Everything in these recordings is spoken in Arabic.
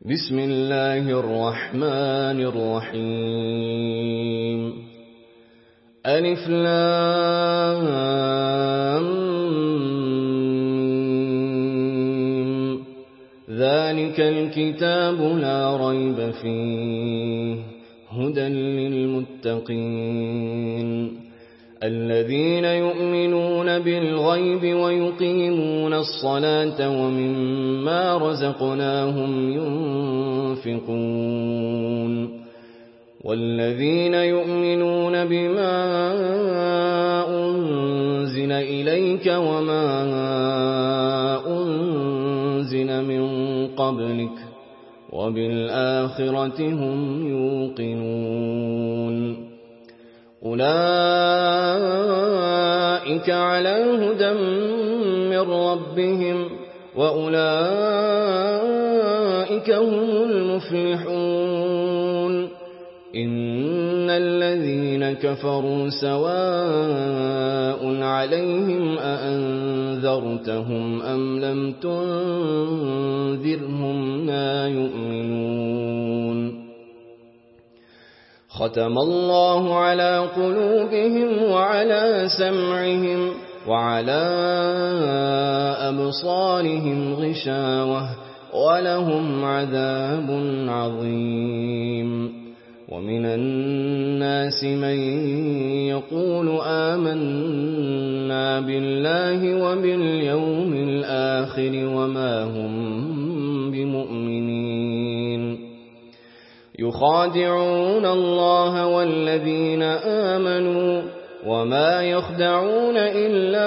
بسم الله الرحمن الرحيم ألف لام ميم ذلك الكتاب لا ريب فيه هدى للمتقين الذين يؤمنون بالغيب ويقيمون الصلاة ومما رزقناهم ينفقون والذين يؤمنون بما أنزل إليك وما أنزل من قبلك وبالآخرة هم يوقنون أولئك على هدى من ربهم وأولئك هم المفلحون إن الذين كفروا سواء عليهم أأنذرتهم أم لم تنذرهم لا يؤمنون ختم الله على قلوبهم وعلى سمعهم وعلى أبصارهم غشاوة ولهم عذاب عظيم ومن الناس من يقول آمنا بالله وباليوم الآخر وما هم بمؤمنين يخادعون الله والذين آمنوا وما يخدعون إلا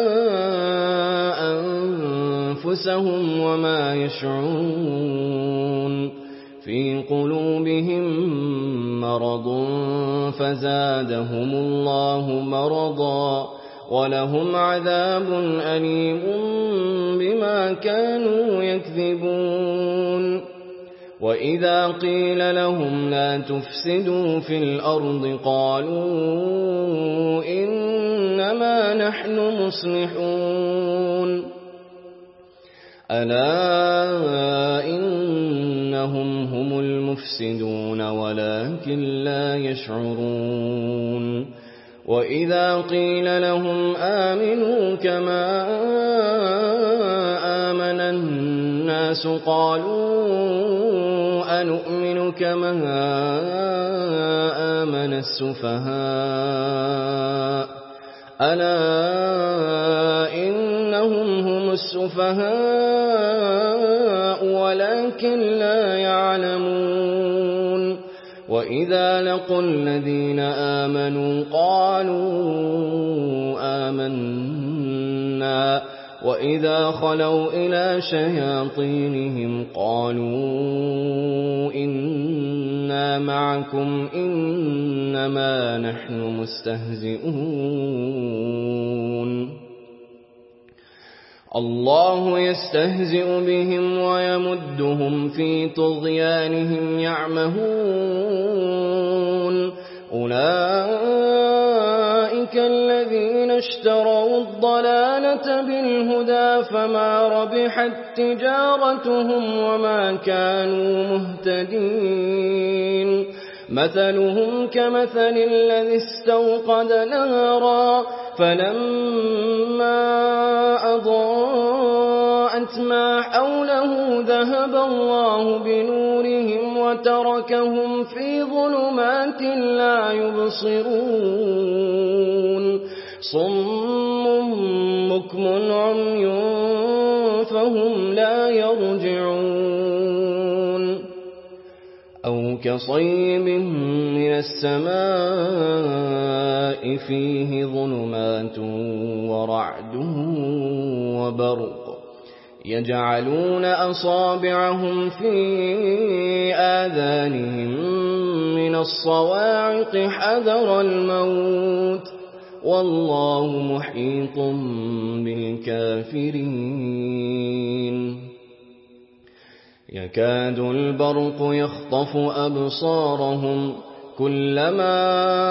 أنفسهم وما يشعرون في قلوبهم مرض فزادهم الله مرضا ولهم عذاب أليم بما كانوا يكذبون وإذا قيل لهم لا تفسدوا في الأرض قالوا إنما نحن مصلحون ألا إنهم هم المفسدون ولكن لا يشعرون وإذا قيل لهم آمنوا كما آمن الناس قالوا أنؤمن كما آمن السفهاء ألا إنهم هم السفهاء ولكن لا يعلمون وإذا لقوا الذين آمنوا قالوا آمنا وإذا خلوا إلى شياطينهم قالوا إنا معكم إنما نحن مستهزئون الله يستهزئ بهم ويمدهم في طغيانهم يعمهون أولئك الذين اشتروا الضلالة بالهدى فما ربحت تجارتهم وما كانوا مهتدين مثلهم كمثل الذي استوقد نارا فلما أضاءت ما حوله ذهب الله بنورهم وتركهم في ظلمات لا يبصرون صم بكم عمي فهم لا يرجعون أو كصيب من السماء فيه ظلمات ورعد وبرق يجعلون أصابعهم في آذانهم من الصواعق حذر الموت والله محيط بالكافرين يكاد البرق يخطف أبصارهم كلما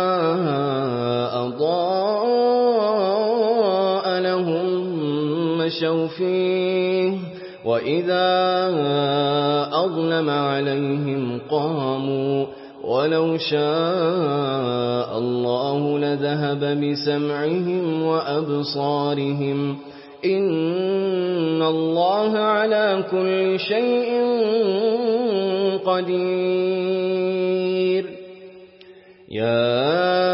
أضاء لهم مشوا فيه وإذا أظلم عليهم قاموا ولو شاء الله لذهب بسمعهم وأبصارهم إن الله على كل شيء قدير يا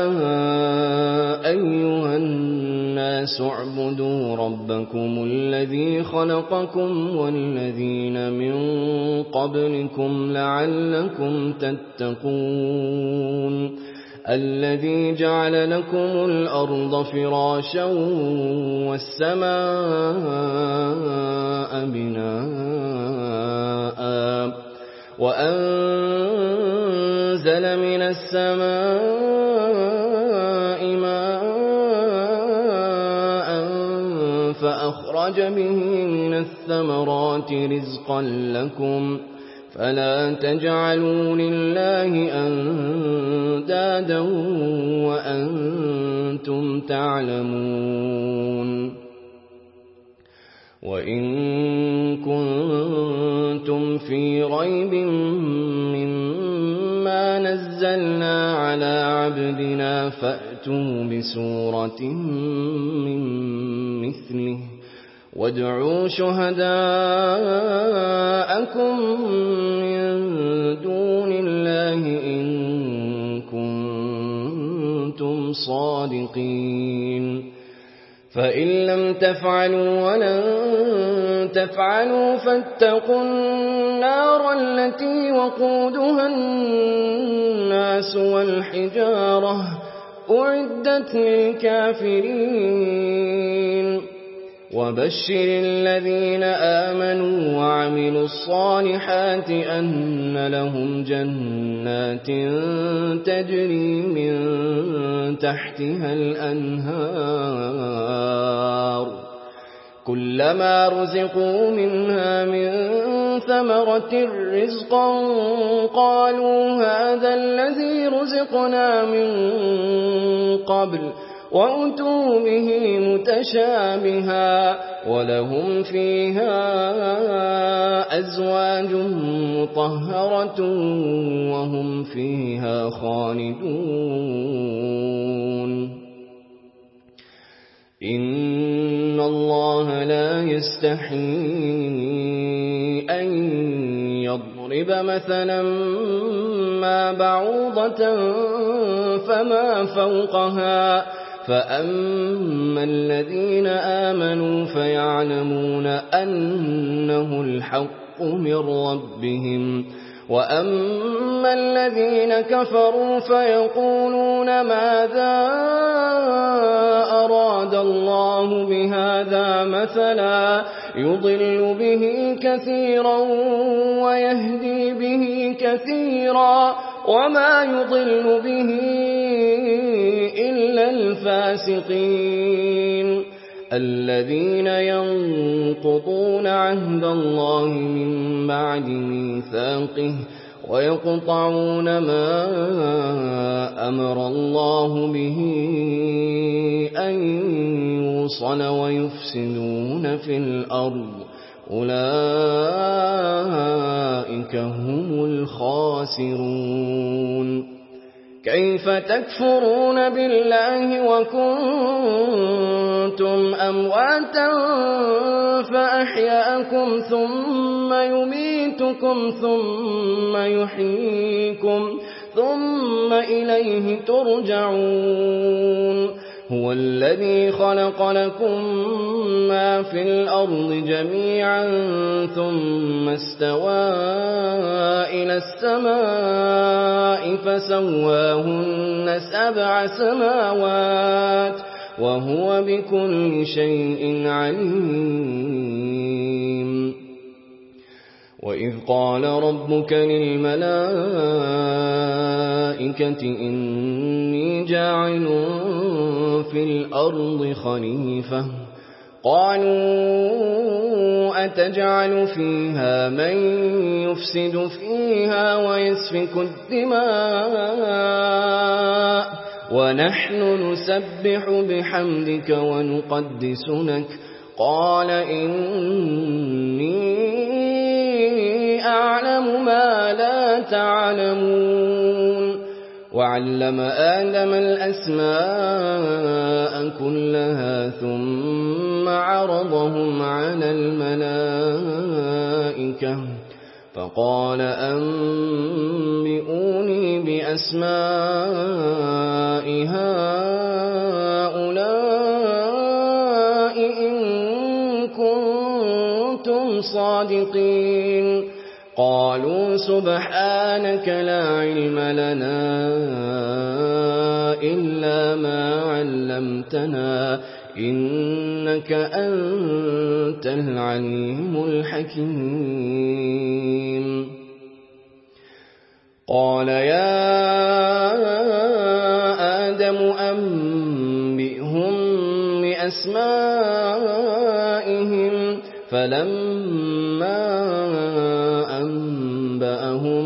أيها الناس اعبدوا ربكم الذي خلقكم والذين من قبلكم لعلكم تتقون الذي جعل لكم الأرض فراشا والسماء بناء وأنزل من السماء ماء فأخرج به من الثمرات رزقا لكم فلا تجعلوا لله أندادا وأنتم تعلمون وإن كنتم في ريب مما نزلنا على عبدنا فأتوا بسورة من مثله وادعوا شهداءكم من دون الله إن كنتم صادقين فإن لم تفعلوا ولن تفعلوا فاتقوا النار التي وقودها الناس والحجارة أعدت للكافرين وبشر الذين آمنوا وعملوا الصالحات أن لهم جنات تجري من تحتها الأنهار كلما رزقوا منها من ثمرة رزقا قالوا هذا الذي رزقنا من قبل وأتوا به متشابها ولهم فيها أزواج مطهرة وهم فيها خالدون إن الله لا يستحيي أن يضرب مثلا ما بعوضة فما فوقها فأما الذين آمنوا فيعلمون أنه الحق من ربهم وأما الذين كفروا فيقولون ماذا أراد الله بهذا مثلا يضل به كثيرا ويهدي به كثيرا وما يضل به إلا الفاسقين الذين ينقضون عهد الله من بعد ميثاقه ويقطعون ما أمر الله به أن يوصل ويفسدون في الأرض أولئك هم الخاسرون كيف تكفرون بالله وكنتم أمواتا فأحياكم ثم يميتكم ثم يحييكم ثم إليه ترجعون هو الذي خلق لكم ما في الأرض جميعا ثم استوى إلى السماء فسواهن 7 سماوات وهو بكل شيء عليم وإذ قال ربك للملائكة إني جاعل في الأرض خليفة قالوا أتجعل فيها من يفسد فيها ويسفك الدماء ونحن نسبح بحمدك ونقدس لك قال إني أعلم يعلم ما لا تعلمون وعلم آدم الأسماء كلها ثم عرضهم على الملائكة فقال أنبئوني بأسماء هؤلاء إن كنتم صادقين قالوا سبحانك لا علم لنا إلا ما علمتنا إنك أنت العليم الحكيم قال يا آدم أنبئهم بأسمائهم فلما أنبأهم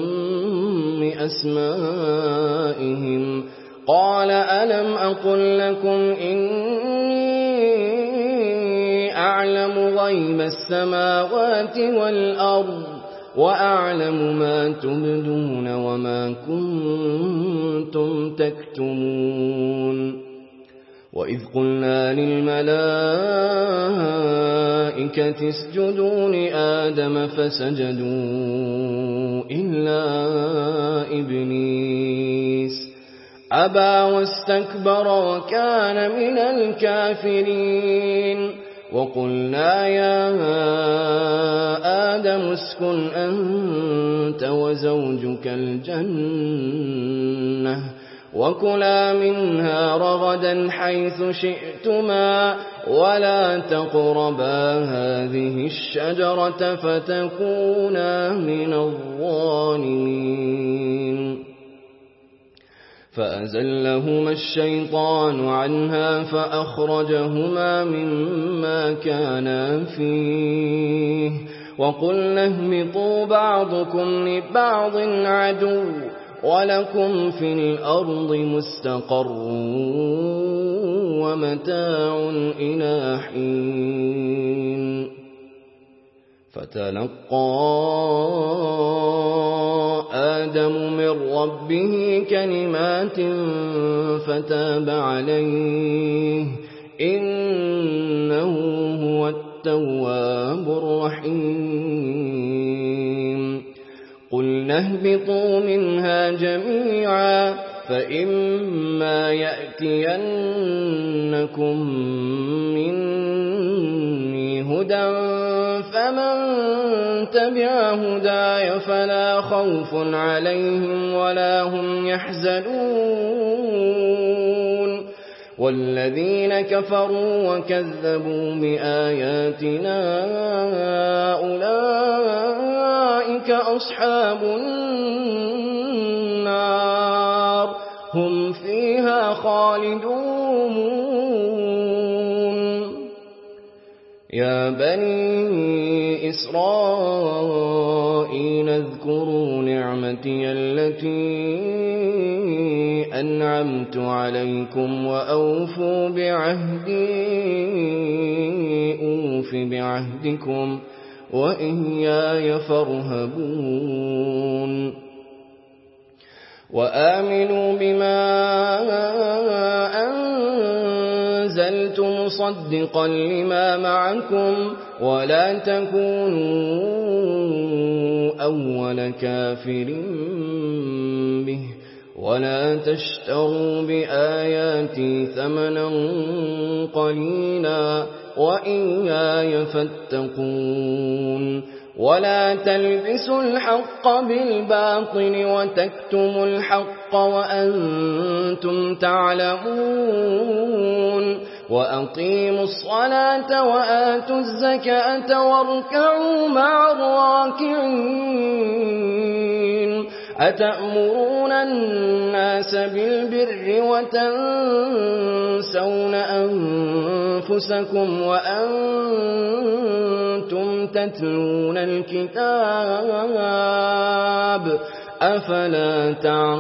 بأسمائهم قال ألم أقل لكم إني أعلم غيب السماوات والأرض وأعلم ما تبدون وما كنتم تكتمون وإذ قلنا للملائكة اسجدوا لآدم فسجدوا إلا إبليس أبى واستكبر وكان من الكافرين وقلنا يا آدم اسكن أنت وزوجك الجنة وكلا منها رغدا حيث شئتما ولا تقربا هذه الشجرة فتكونا من الظالمين فأزلهما الشيطان عنها فأخرجهما مما كانا فيه وقلنا اهبطوا بعضكم لبعض عدو ولكم في الأرض مستقر ومتاع إلى حين فتلقى آدم من ربه كلمات فتاب عليه إنه هو التواب الرحيم قلنا اهبطوا منها جميعا فإما يأتينكم مني هدى فمن تبع هداي فلا خوف عليهم ولا هم يحزنون والذين كفروا وكذبوا بآياتنا أولئك أصحاب النار هم فيها خالدون يا بني إسرائيل اذكروا نعمتي التي أنعمت عليكم وأوفوا بعهدي أوف بعهدكم وإياي فارهبون وآمنوا بما أنزلت مصدقا لما معكم ولا تكونوا أول كافر به ولا تشتروا بآياتي ثمنا قليلا وإياي فاتقون ولا تلبسوا الحق بالباطل وتكتموا الحق وأنتم تعلمون وأقيموا الصلاة وآتوا الزكاة واركعوا مع الراكعين أتأمرون الناس بالبر وتنسون أنفسكم وأنتم تتلون الكتاب أفلا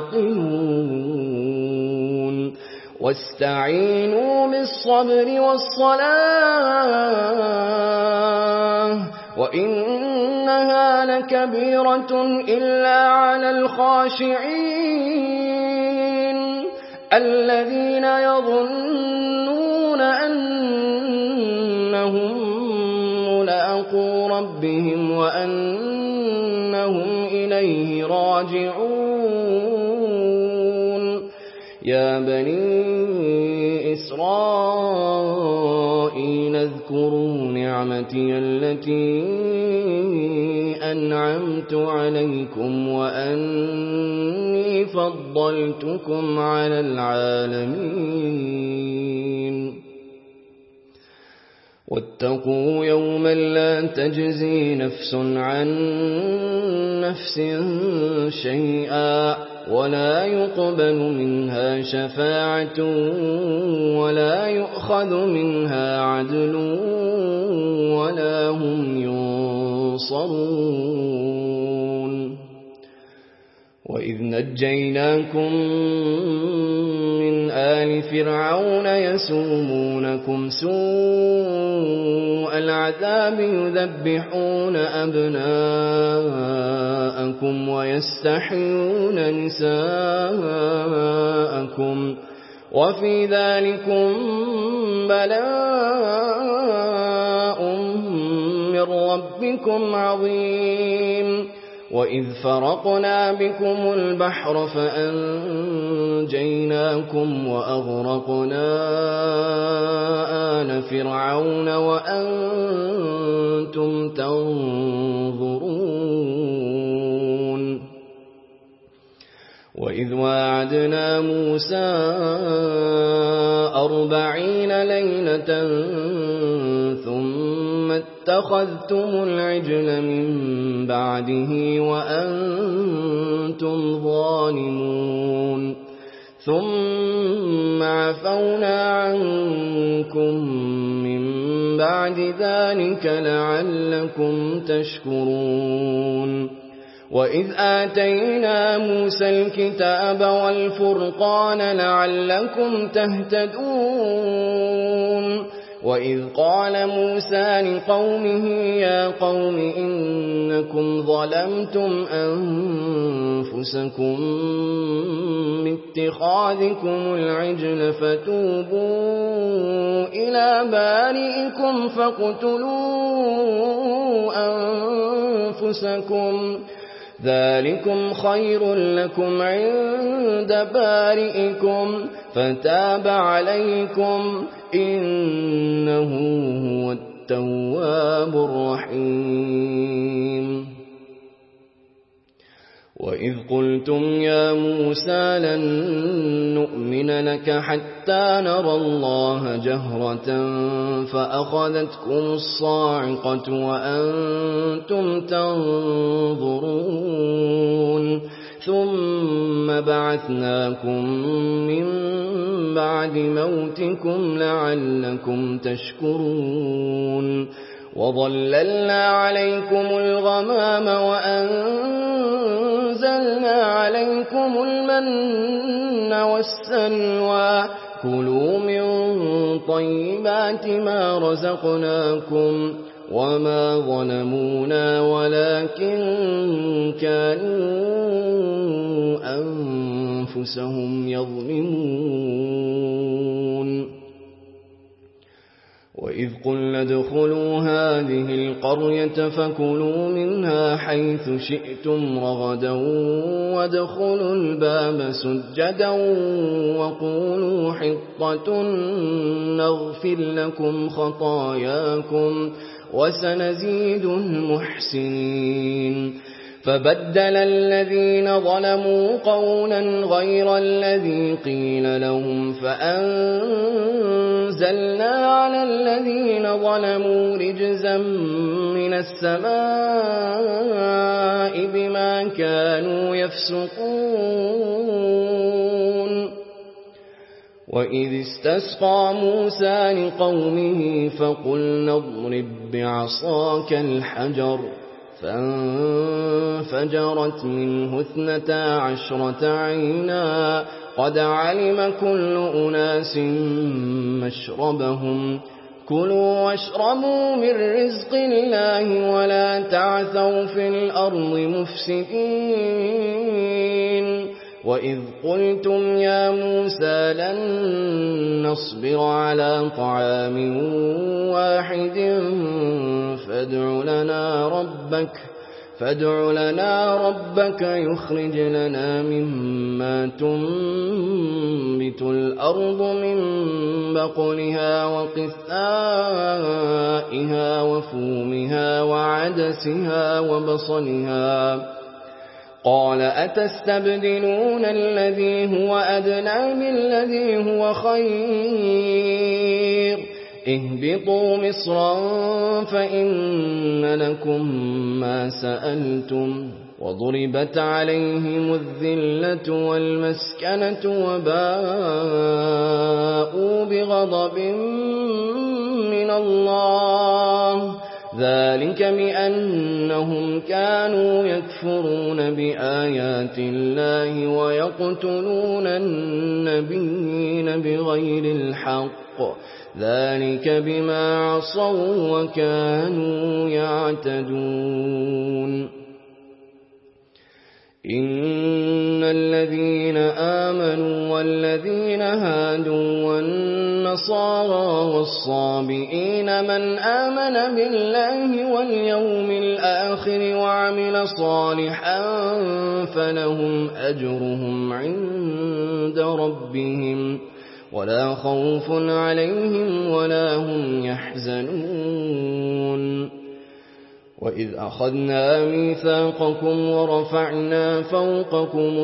تعقلون واستعينوا بالصبر والصلاة وإنها إنها لكبيرة إلا على الخاشعين الذين يظنون أنهم ملاقو ربهم وأنهم إليه راجعون يا بني إسرائيل اذكروا نعمتي التي أنعمت عليكم وأني فضلتكم على العالمين واتقوا يوما لا تجزي نفس عن نفس شيئا ولا يقبل منها شفاعة ولا يؤخذ منها عدل ولا هم ينصرون وإذ نجيناكم من آل فرعون يسومونكم سوء العذاب يذبحون أبناءكم ويستحيون نساءكم وفي ذلكم بلاء من ربكم عظيم وإذ فرقنا بكم البحر فأنجيناكم وأغرقنا آل فرعون وأنتم تنظرون وإذ واعدنا موسى 40 ليلة ثم اتخذتم العجل من بعده وأنتم ظالمون ثم عفونا عنكم من بعد ذلك لعلكم تشكرون وإذ آتينا موسى الكتاب والفرقان لعلكم تهتدون وإذ قال موسى لقومه يا قوم إنكم ظلمتم أنفسكم باتخاذكم العجل فتوبوا إلى بارئكم فاقتلوا أنفسكم ذلكم خير لكم عند بارئكم فتاب عليكم إنه هو التواب الرحيم وإذ قلتم يا موسى لن نؤمن لك حتى نرى الله جهرة فأخذتكم الصاعقة وأنتم تنظرون ثم بعثناكم من بعد موتكم لعلكم تشكرون وظللنا عليكم الغمام وأنزلنا عليكم المن والسلوى كلوا من طيبات ما رزقناكم وما ظلمونا ولكن كانوا أنفسهم يظلمون وإذ قلنا ادخلوا هذه القرية فكلوا منها حيث شئتم رغدا وادخلوا الباب سجدا وقولوا حطة نغفر لكم خطاياكم وسنزيد المحسنين فبدل الذين ظلموا قولا غير الذي قيل لهم فأنزلنا على الذين ظلموا رجزا من السماء بما كانوا يفسقون وإذ استسقى موسى لقومه فقلنا اضرب بعصاك الحجر فانفجرت منه 12 عينا قد علم كل أناس مشربهم كلوا واشربوا من رزق الله ولا تعثوا في الأرض مفسدين وإذ قلتم يا موسى لن نصبر على طعام واحد فادع لنا ربك يخرج لنا مما تنبت الأرض من بقلها وقثائها وفومها وعدسها وبصلها قال أتستبدلون الذي هو أدنى بالذي هو خير اهبطوا مصرا فإن لكم ما سألتم وضربت عليهم الذلة والمسكنة وباءوا بغضب من الله ذلك بأنهم كانوا يكفرون بآيات الله ويقتلون النبيين بغير الحق ذلك بما عصوا وكانوا يعتدون إن الذين آمنوا والذين هادوا والنصارى والصابئين من آمن بالله واليوم الآخر وعمل صالحا فلهم أجرهم عند ربهم ولا خوف عليهم ولا هم يحزنون وإذ أخذنا ميثاقكم ورفعنا فوقكم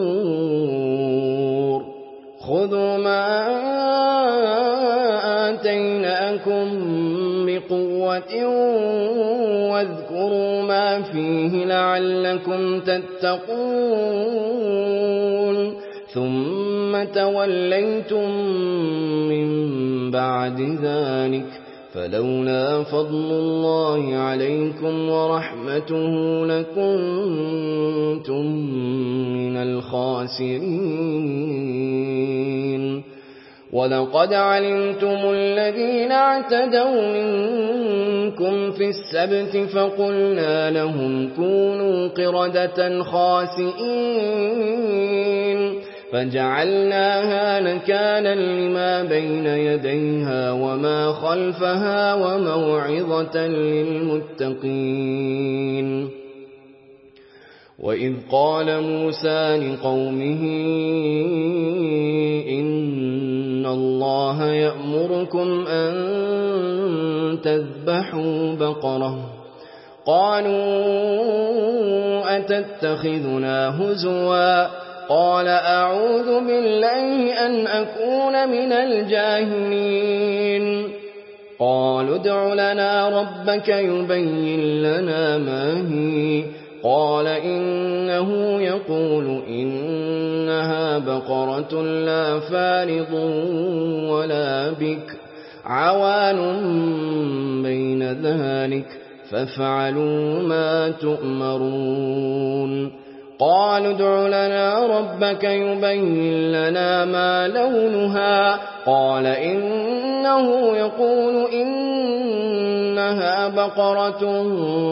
الطور خذوا ما آتيناكم بقوة واذكروا ما فيه لعلكم تتقون ثم توليتم من بعد ذلك فلولا فضل الله عليكم ورحمته لكنتم من الخاسرين ولقد علمتم الذين اعتدوا منكم في السبت فقلنا لهم كونوا قردة خاسئين فجعلناها نكالا لما بين يديها وما خلفها وموعظة للمتقين وإذ قال موسى لقومه إن الله يأمركم أن تذبحوا بقرة قالوا أتتخذنا هزوا قال أعوذ بالله أن أكون من الجاهلين قالوا ادع لنا ربك يبين لنا ما هي قال إنه يقول إنها بقرة لا فارض ولا بكر عوان بين ذلك فافعلوا ما تؤمرون قالوا ادع لنا ربك يبين لنا ما لونها قال إنه يقول إنها بقرة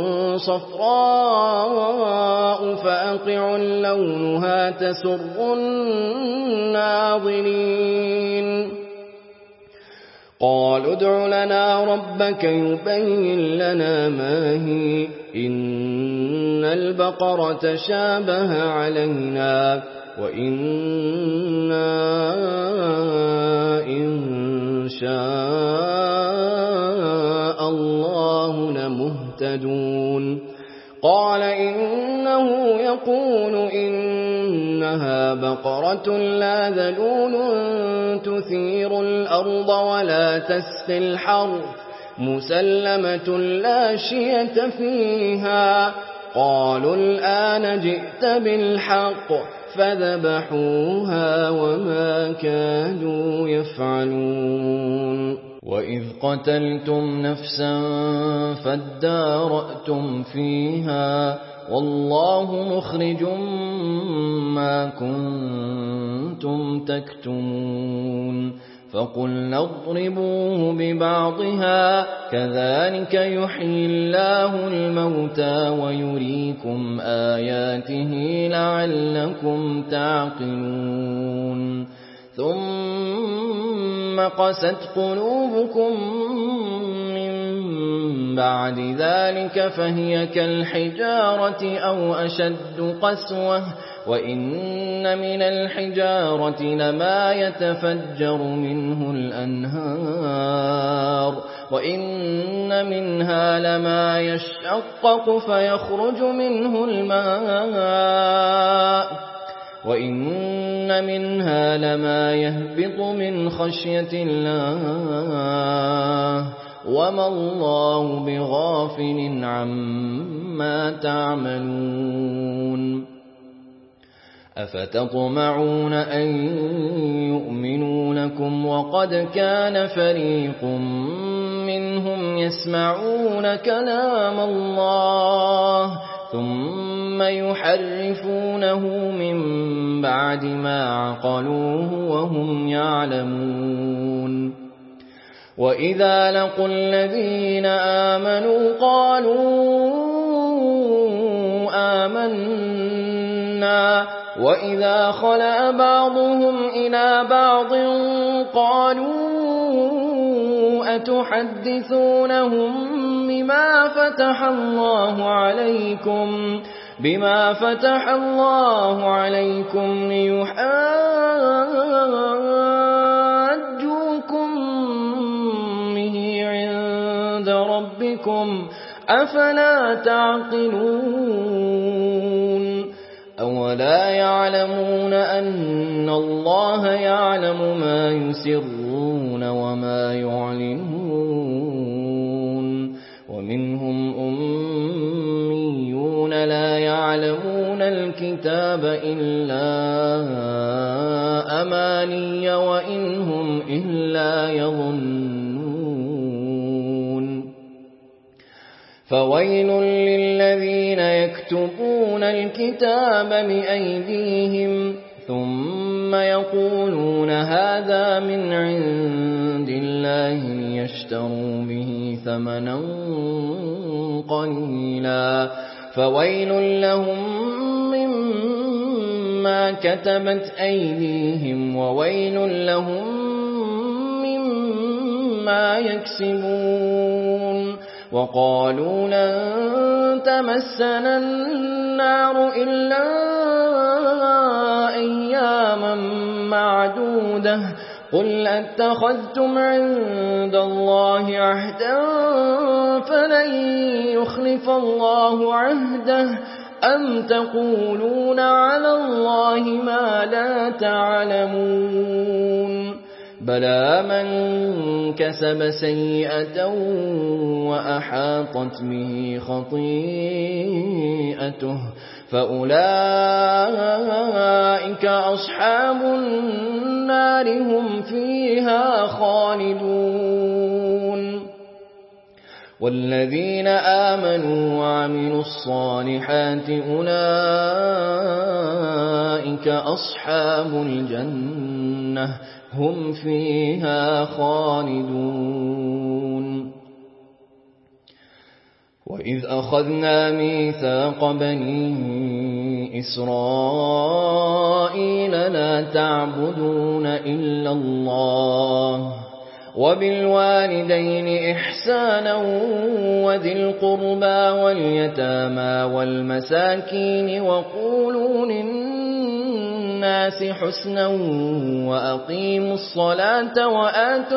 صفراء فأقع لونها تسر الناظرين قالوا ادع لنا ربك يبين لنا ما هي إن البقرة شابه علينا وإنا إن شاء الله لمهتدون قال إنه يقول إنها بقرة لا ذلول تثير الأرض ولا تسقي الحرث مسلمة لا شية فيها قالوا الآن جئت بالحق فذبحوها وما كادوا يفعلون وإذ قتلتم نفسا فادارأتم فيها والله مخرج ما كنتم تكتمون فقلنا اضربوه ببعضها كذلك يحيي الله الموتى ويريكم آياته لعلكم تعقلون ثم قست قلوبكم من بعد ذلك فهي كالحجارة أو أشد قسوة وإن من الحجارة لما يتفجر منه الأنهار وإن منها لما يشقق فيخرج منه الماء وإن منها لما يهبط من خشية الله وما الله بغافل عما تعملون أفتطمعون أن يؤمنوا لكم وقد كان فريق منهم يسمعون كلام الله ثم يحرفونه من بعد ما عقلوه وهم يعلمون وإذا لقوا الذين آمنوا قالوا آمنا وإذا خلا بعضهم إلى بعض قالوا أتحدثونهم بما فتح الله عليكم ليحاجوكم به عند ربكم أفلا تعقلون أولا يعلمون أن الله يعلم ما يسرون وما يعلنون ومنهم أميون لا يعلمون الكتاب إلا أماني وإن هم إلا يظنون فويل للذين يكتبون الكتاب بأيديهم ثم يقولون هذا من عند الله ليشتروا به ثمنا قليلا فويل لهم مما كتبت أيديهم وويل لهم مما يكسبون وقالوا لن تمسنا النار إلا أياما معدودة قل أتخذتم عند الله عهدا فلن يخلف الله عهده أم تقولون على الله ما لا تعلمون بلى من كسب سيئة وأحاطت به خطيئته فأولئك أصحاب النار هم فيها خالدون والذين آمنوا وعملوا الصالحات أولئك أصحاب الجنة هم فيها خالدون وإذ أخذنا ميثاق بني إسرائيل لا تعبدون إلا الله وبالوالدين إحسانا وذي القربى واليتامى والمساكين وقولوا للناس حسنا وأقيموا الصلاة وآتوا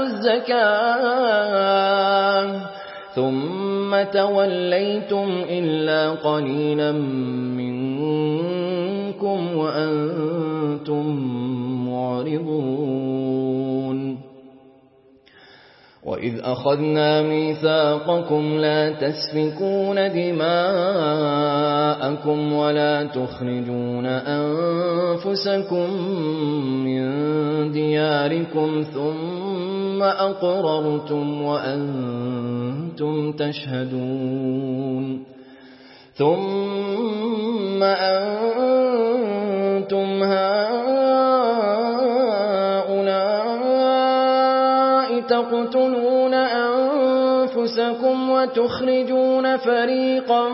الزكاة ثم توليتم إلا قليلا منكم وأنتم معرضون وإذ أخذنا ميثاقكم لا تسفكون دماءكم ولا تخرجون أنفسكم من دياركم ثم أقررتم وأنتم تشهدون ثم أنتم هؤلاء تخرجون فريقا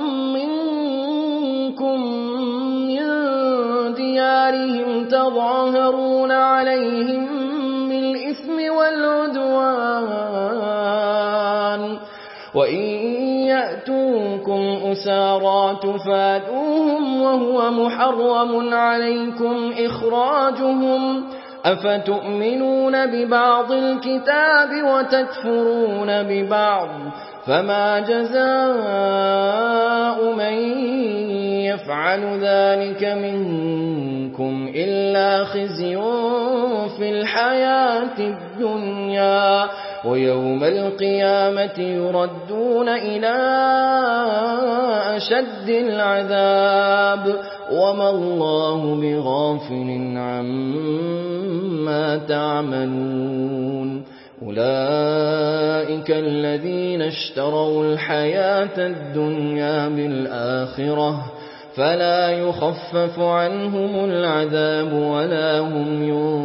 منكم من ديارهم تظاهرون عليهم بالإثم والعدوان وإن يأتوكم أسارى تفادوهم وهو محرم عليكم إخراجهم أفتؤمنون ببعض الكتاب وتكفرون ببعض فما جزاء من يفعل ذلك منكم إلا خزي في الحياة الدنيا ويوم القيامة يردون إلى أشد العذاب وما الله بغافل عما تعملون أولئك الذين اشتروا الحياة الدنيا بالآخرة فلا يخفف عنهم العذاب ولا هم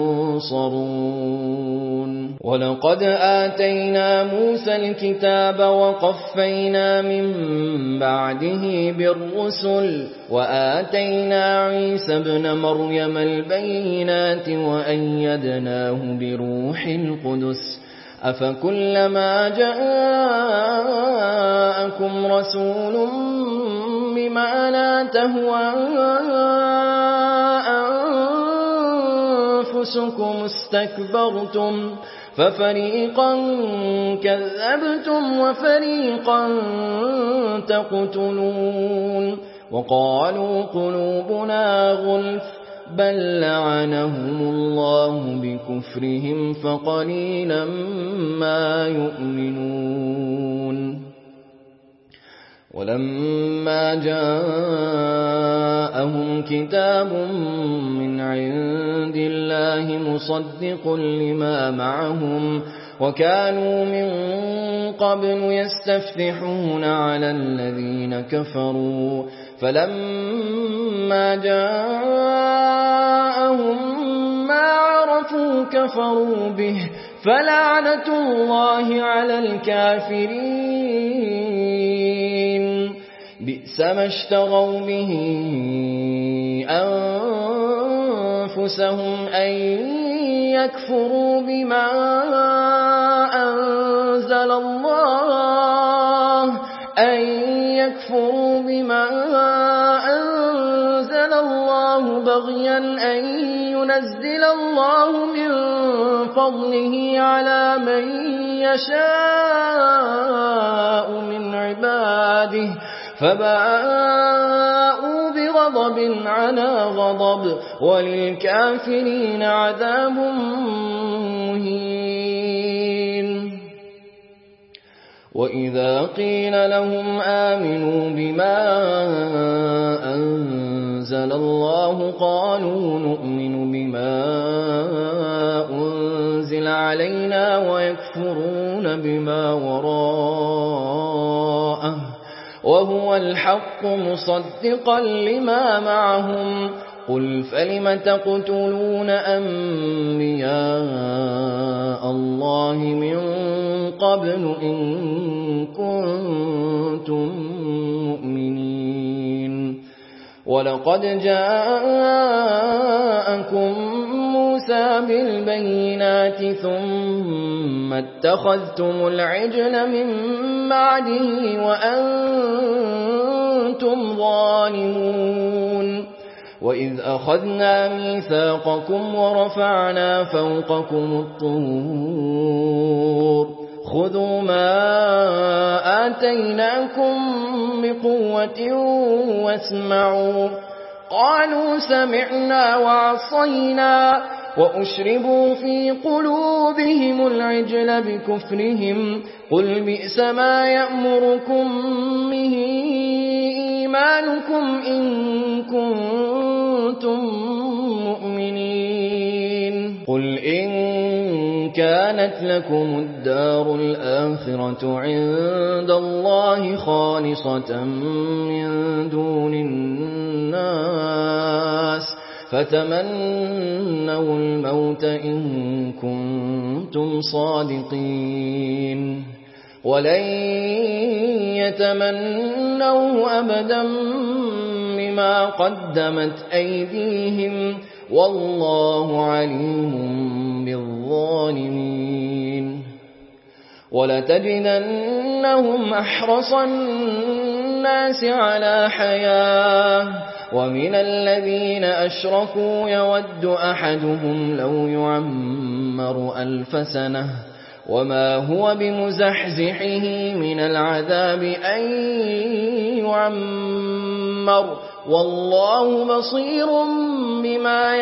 ينصرون ولقد آتينا موسى الكتاب وقفينا من بعده بالرسل وآتينا عيسى ابن مريم البينات وأيدناه بروح القدس أفكلما جاءكم رسول بما لا تهوى أنفسكم استكبرتم ففريقا كذبتم وفريقا تقتلون وقالوا قلوبنا غلف بل لعنهم الله بكفرهم فقليلا ما يؤمنون ولما جاءهم كتاب من عند الله مصدق لما معهم وكانوا من قبل يستفتحون على الذين كفروا فلما جاءهم ما عرفوا كفروا به فلعنة الله على الكافرين بئس ما اشتروا به أنفسهم أن يكفروا بما أنزل الله بغيا أن ينزل الله من فضله على من يشاء من عباده فباءوا بغضب على غضب وللكافرين عذاب مهين وإذا قيل لهم آمنوا بما أنزل الله قالوا نؤمن بما أنزل علينا ويكفرون بما وراءه وهو الحق مصدقا لما معهم قل فلم تقتلون أنبياء الله من قبل إن كنتم مؤمنين ولقد جاءكم موسى بالبينات ثم اتخذتم العجل من بعده وأنتم ظالمون وإذ أخذنا ميثاقكم ورفعنا فوقكم الطور خذوا ما آتيناكم بقوة واسمعوا قالوا سمعنا وعصينا وأشربوا في قلوبهم العجل بكفرهم قل بئس ما يأمركم به إيمانكم إن كنتم مؤمنين قل إن كانت لكم الدار الآخرة عند الله خالصة من دون الناس فتمنوا الموت إن كنتم صادقين ولن يتمنوه أبدا بما قدمت أيديهم والله عليم بالظالمين ولتجدنهم أحرص الناس على حياة ومن الذين أشركوا يود أحدهم لو يعمر 1000 سنة وما هو بمزحزحه من العذاب أن يعمر والله بصير بما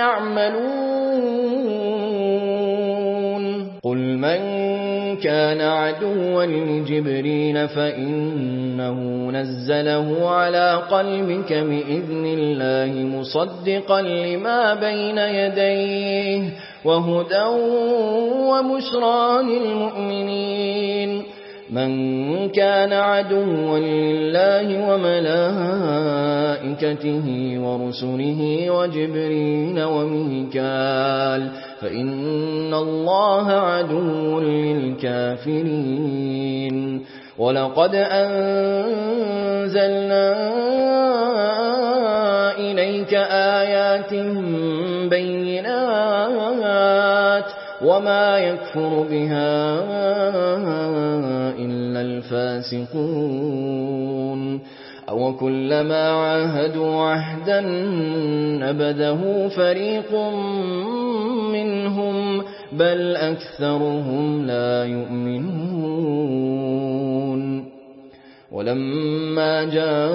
يعملون قل من كان عدوا لجبريل فإنه نزله على قلبك بإذن الله مصدقا لما بين يديه وهدى وبشرى للمؤمنين من كان عدوا لله وملائكته ورسله وجبريل وميكال فإن الله عدو للكافرين ولقد أنزلنا إليك آيات بينات وما يكفر بها إلا الفاسقون أو كلما عاهدوا عهدا نبذه فريق منهم بل أكثرهم لا يؤمنون ولما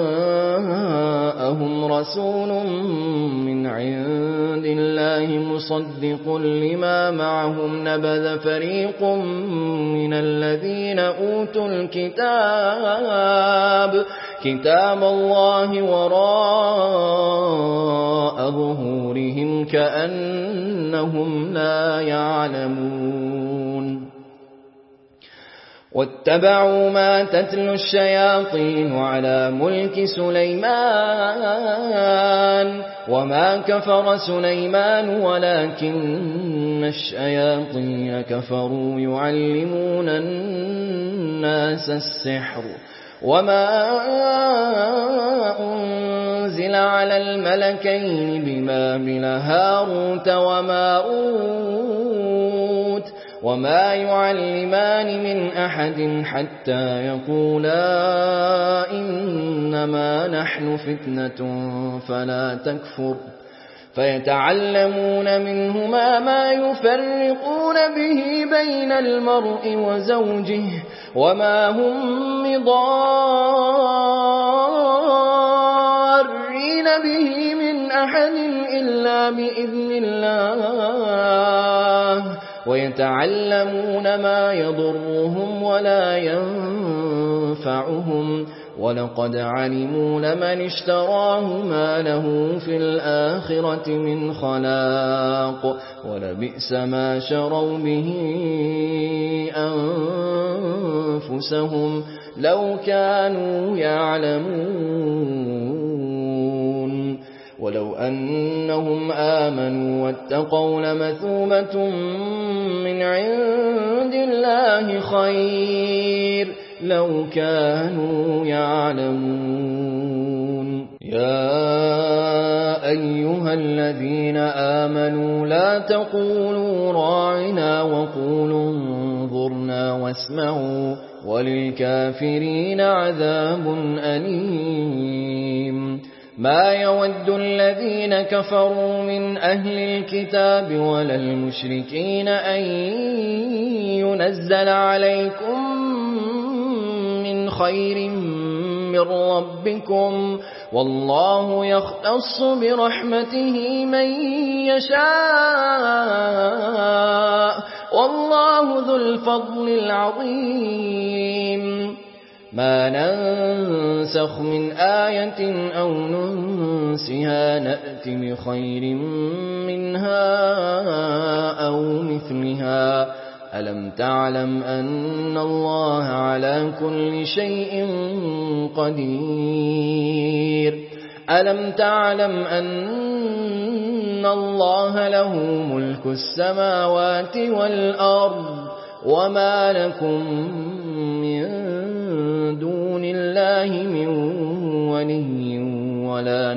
جاءهم رسول من عند الله مصدق لما معهم نبذ فريق من الذين أوتوا كتاب الله وراء ظهورهم كأنهم لا يعلمون واتبعوا ما تتلو الشياطين على ملك سليمان وما كفر سليمان ولكن الشياطين كفروا يعلمون الناس السحر وما أنزل على الملكين ببابل هاروت وماروت وما يعلمان من أحد حتى يقولا إنما نحن فتنة فلا تكفر فيتعلمون منهما ما يفرقون به بين المرء وزوجه وما هم بضارين به من أحد إلا بإذن الله ويتعلمون ما يضرهم ولا ينفعهم ولقد علموا لمن اشتراه ما له في الآخرة من خلاق ولبئس ما شروا به أنفسهم لو كانوا يعلمون ولو أنهم آمنوا واتقوا لمثوبة من عند الله خير لو كانوا يعلمون يا أيها الذين آمنوا لا تقولوا راعنا وقولوا انظرنا واسمعوا وللكافرين عذاب أليم ما يود الذين كفروا من أهل الكتاب ولا المشركين أن ينزل عليكم من خير من ربكم والله يختص برحمته من يشاء والله ذو الفضل العظيم ما ننسخ من آية أو ننسها نأت بخير منها أو مثلها ألم تعلم أن الله على كل شيء قدير ألم تعلم أن الله له ملك السماوات والأرض وما لكم من لله من ولي ولا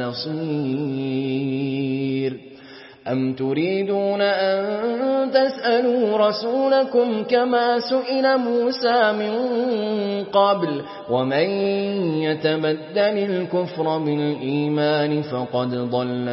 نصير أم تريدون أن تسألوا رسولكم كما سئل موسى من قبل ومن يتبدل الكفر بالإيمان فقد ضل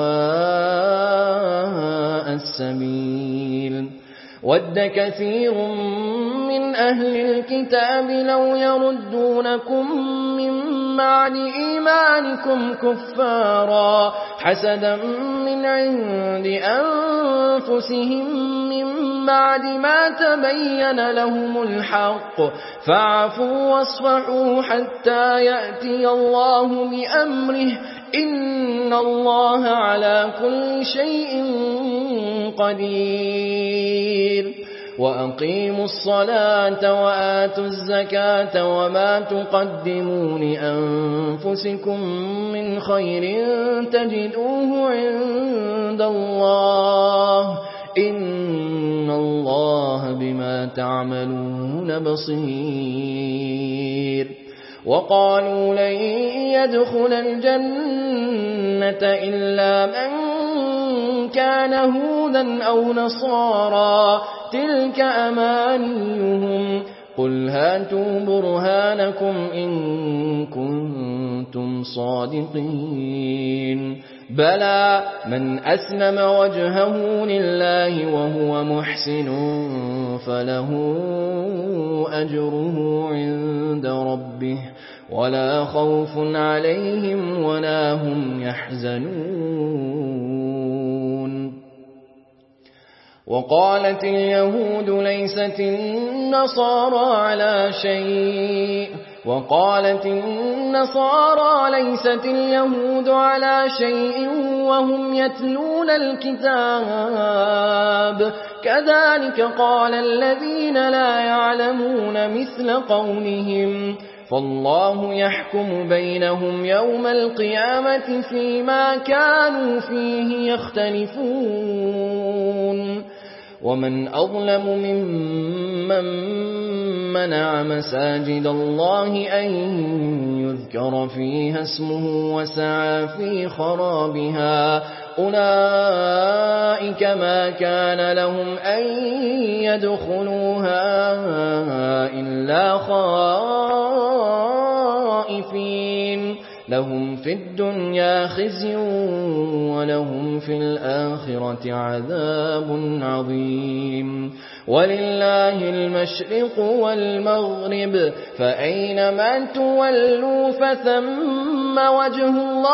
سواء السبيل ود كثير من أهل الكتاب لو يردونكم من بعد إيمانكم كفارا حسدا من عند أنفسهم من بعد ما تبين لهم الحق فاعفوا واصفحوا حتى يأتي الله بأمره إن الله على كل شيء قدير وأقيموا الصلاة وآتوا الزكاة وما تقدموا لأنفسكم من خير تجدوه عند الله إن الله بما تعملون بصير وقالوا لن يدخل الجنة إلا من كان هودا أو نصارى تلك أمانيهم قل هاتوا برهانكم إن كنتم صادقين بلى من أسلم وجهه لله وهو محسن فله أجره عند ربه ولا خوف عليهم ولا هم يحزنون وقالت اليهود ليست النصارى على شيء وقالت النصارى ليست اليهود على شيء وهم يتلون الكتاب كذلك قال الذين لا يعلمون مثل قولهم فالله يحكم بينهم يوم القيامة فيما كانوا فيه يختلفون ومن أظلم ممن منع مساجد الله أن يذكر فيها اسمه وسعى في خرابها أولئك ما كان لهم أن يدخلوها إلا خائفين لهم في الدنيا خزي ولهم في الآخرة عذاب عظيم ولله المشرق والمغرب فأينما تولوا فثم وجه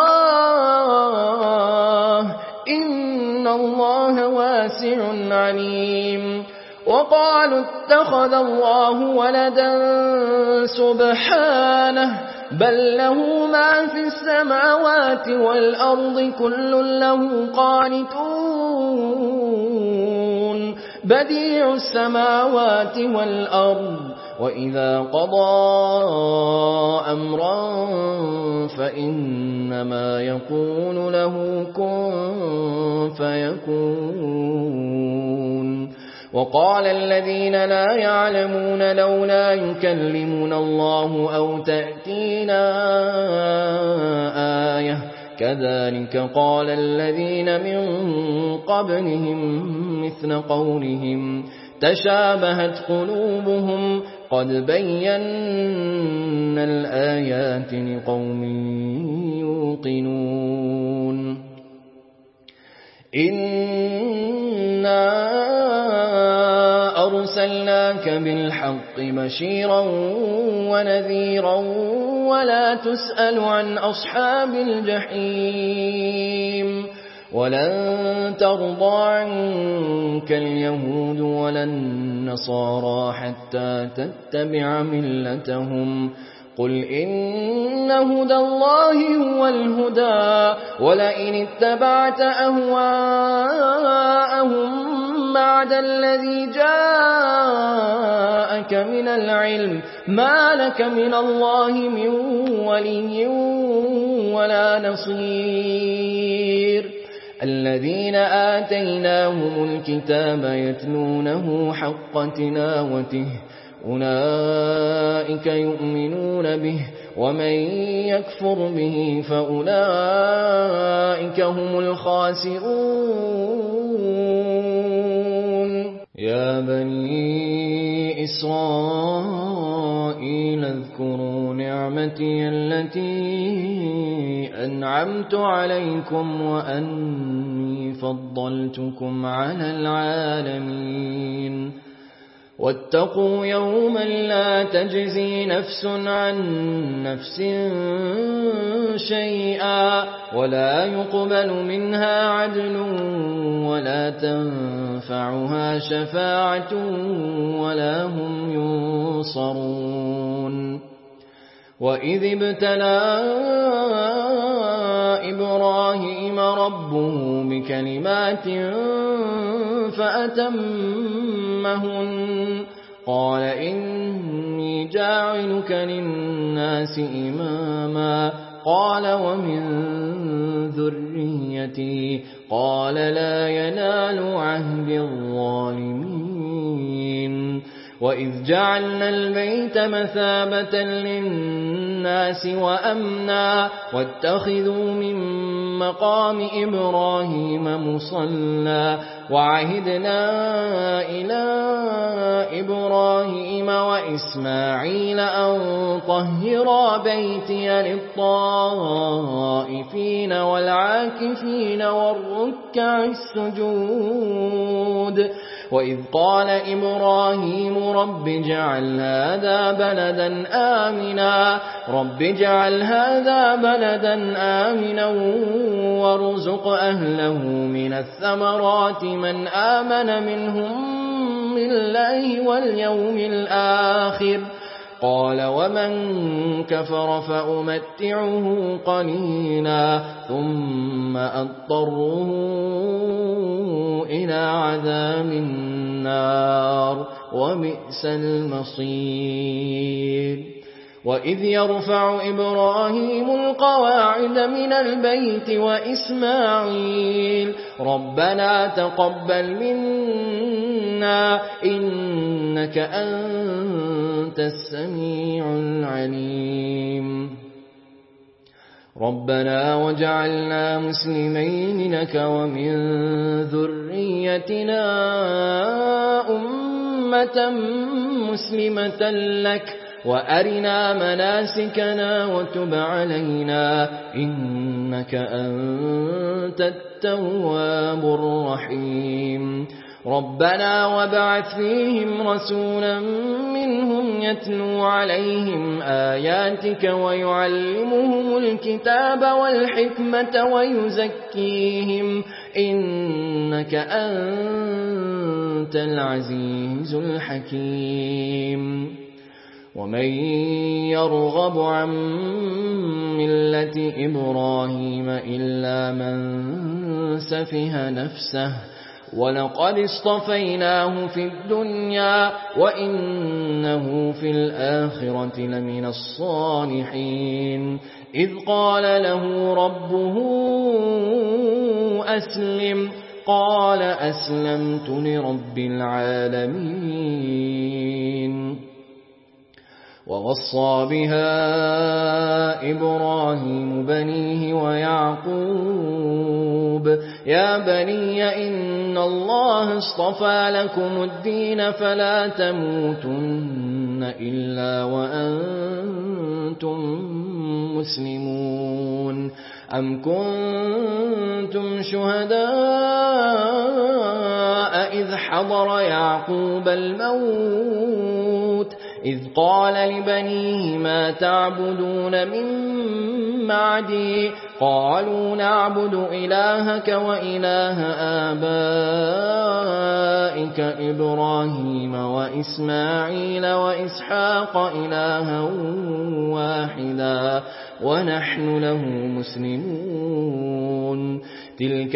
الله إن الله واسع عليم وقالوا اتخذ الله ولدا سبحانه بل له ما في السماوات والأرض كل له قانتون بديع السماوات والأرض وإذا قضى أمرا فإنما يقول له كن فيكون وقال الذين لا يعلمون لولا يكلمنا الله أو تأتينا آية كذلك قال الذين من قبلهم مثل قولهم تشابهت قلوبهم قد بينا الآيات لقوم يوقنون إنا أرسلناك بالحق بشيرا ونذيرا ولا تسأل عن أصحاب الجحيم ولن ترضى عنك اليهود ولا النصارى حتى تتبع ملتهم قل إن هدى الله هو الهدى ولئن اتبعت أهواءهم بعد الذي جاءك من العلم ما لك من الله من ولي ولا نصير الذين آتيناهم الكتاب يتلونه حق تلاوته أولئك يؤمنون به ومن يكفر به فأولئك هم الخاسرون يا بني إسرائيل اذكروا نعمتي التي أنعمت عليكم وأني فضلتكم على العالمين واتقوا يوما لا تجزي نفس عن نفس شيئا ولا يقبل منها عدل ولا تنفعها شفاعة ولا هم ينصرون وإذ ابتلى إبراهيم ربه بكلمات فأتمهن قال إني جاعلك للناس إماما قال ومن ذريتي قال لا ينال عهد الظالمين وإذ جعلنا البيت مثابة للناس وأمنا واتخذوا من مقام إبراهيم مصلى وعهدنا إلى إبراهيم وإسماعيل أن طهرا بيتي للطائفين والعاكفين والركع السجود وإذ قال إبراهيم رب اجعل هذا بلدا آمنا وارزق أهله من الثمرات من آمن منهم بالله واليوم الآخر قال ومن كفر فأمتعه قليلا ثم أضطره إلى عذاب النار وبئس المصير وإذ يرفع إبراهيم القواعد من البيت وإسماعيل ربنا تقبل منا إنك أنت السميع العليم ربنا وجعلنا مسلمين لك ومن ذريتنا أمة مسلمة لك وأرنا مناسكنا وتب علينا إنك أنت التواب الرحيم ربنا وابعث فيهم رسولا منهم يتلو عليهم آياتك ويعلمهم الكتاب والحكمة ويزكيهم إنك أنت العزيز الحكيم ومن يرغب عن ملة إبراهيم إلا من سفه نفسه ولقد اصطفيناه في الدنيا وإنه في الآخرة لمن الصالحين إذ قال له ربه أسلم قال أسلمت لرب العالمين ووصى بها إبراهيم بنيه ويعقوب يا بني إن الله اصطفى لكم الدين فلا تموتن إلا وأنتم مسلمون أم كنتم شهداء إذ حضر يعقوب الموت إذ قال لبنيه ما تعبدون من بعدي قالوا نعبد إلهك وإله آبائك إبراهيم وإسماعيل وإسحاق إلها واحدا ونحن له مسلمون تلك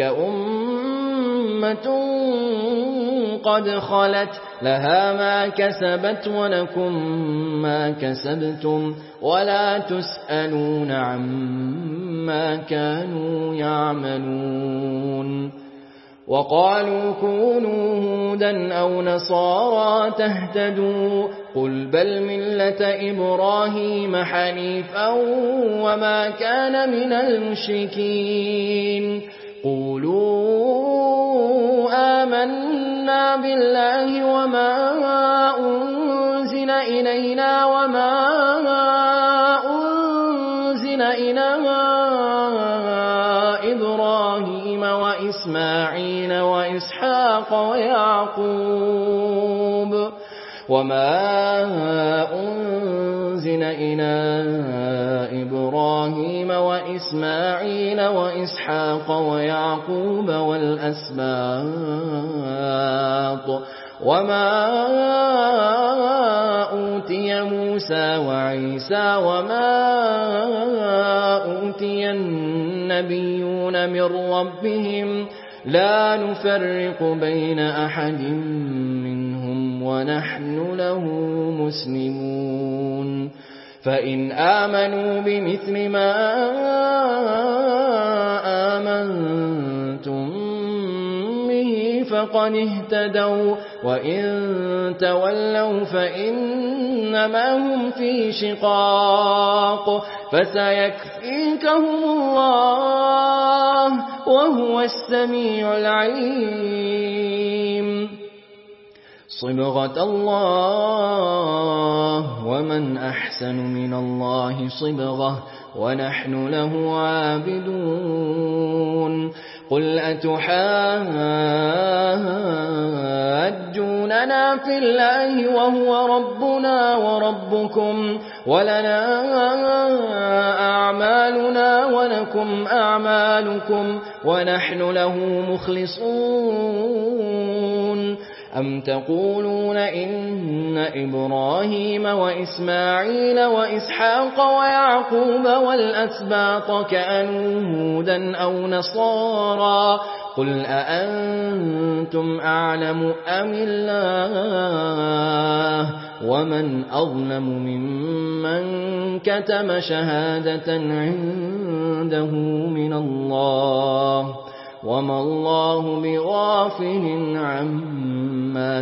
أمة قد خلت لها ما كسبت ولكم ما كسبتم ولا تسألون عما كانوا يعملون وقالوا كونوا هودا أو نصارى تهتدوا قل بل ملة إبراهيم حنيفا وما كان من المشركين قولوا آمنا بالله وما أنزل إلينا وما أنزل إلى إبراهيم وإسماعيل وإسحاق ويعقوب وما أنزل إلى إبراهيم وإسماعيل وإسحاق ويعقوب والأسباط وما أوتي موسى وعيسى وما أوتي النبيون من ربهم لا نفرق بين أحد منهم ونحن له مسلمون فإن آمنوا بمثل ما آمنتم به فقد اهتدوا وإن تولوا فإنما هم في شقاق فسيكفيكهم الله وهو السميع العليم صبغة الله ومن أحسن من الله صبغة ونحن له عابدون قل أتحاجوننا في الله وهو ربنا وربكم ولنا أعمالنا ولكم أعمالكم ونحن له مخلصون أم تقولون إن إبراهيم وإسماعيل وإسحاق ويعقوب والأسباط كانوا هودا أو نصارى قل أأنتم أعلم أم الله ومن أظلم ممن كتم شهادة عنده من الله وما الله بغافل عما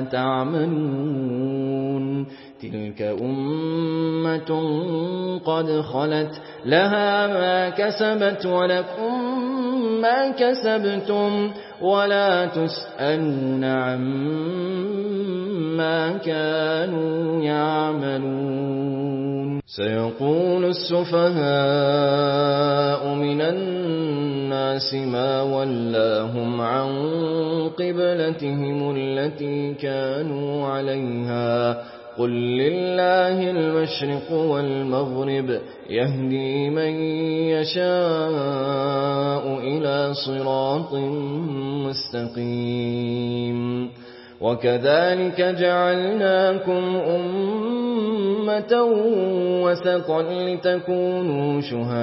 تعملون تلك أمة قد خلت لها ما كسبت ولكم ما كسبتم ولا تسألون عما كانوا يعملون سيقول السفهاء من الناس ما ولاهم عن قبلتهم التي كانوا عليها قل لله المشرق والمغرب يهدي من يشاء إلى صراط مستقيم وكذلك جعلناكم أمة وسطا لتكونوا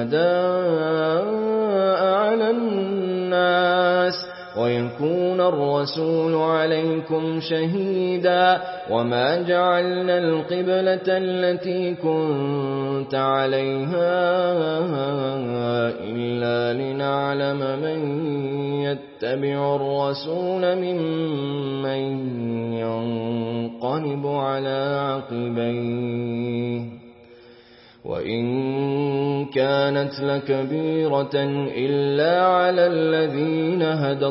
شهداء على الناس ويكون الرسول عليكم شهيدا وما جعلنا القبلة التي كنت عليها إلا لنعلم من يتبع الرسول ممن ينقلب على عقبيه وإن كانت لكبيرة إلا على الذين هدى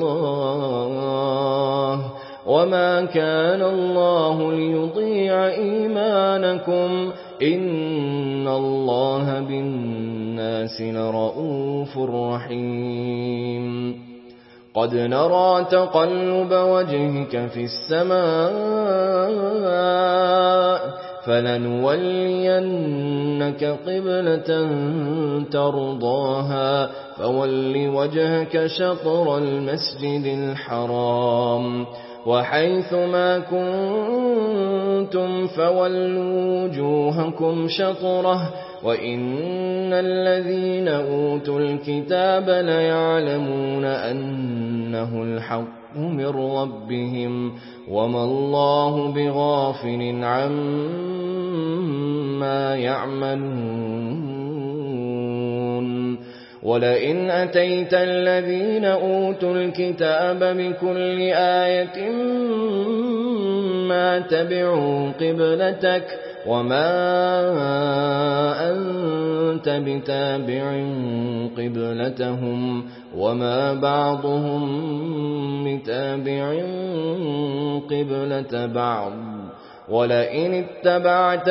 الله وما كان الله ليضيع إيمانكم إن الله بالناس لرؤوف رحيم قد نرى تقلب وجهك في السماء فلنولينك قبلة ترضاها فول وجهك شطر المسجد الحرام وحيث ما كنتم فولوا وجوهكم شطره وإن الذين أوتوا الكتاب ليعلمون أنه الحق من ربهم وما الله بغافل عما يعملون ولئن أتيت الذين أوتوا الكتاب بكل آية ما تبعوا قبلتك وما أنت بتابع قبلتهم وما بعضهم بتابع قبلة بعض ولئن اتبعت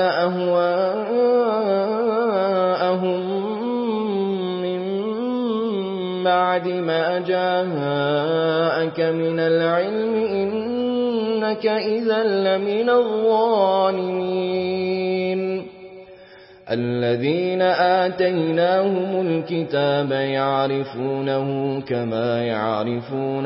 أهواءهم بعد ما جاءك من العلم إنك إذا لمن الظالمين الذين آتيناهم الكتاب يعرفونه كما يعرفون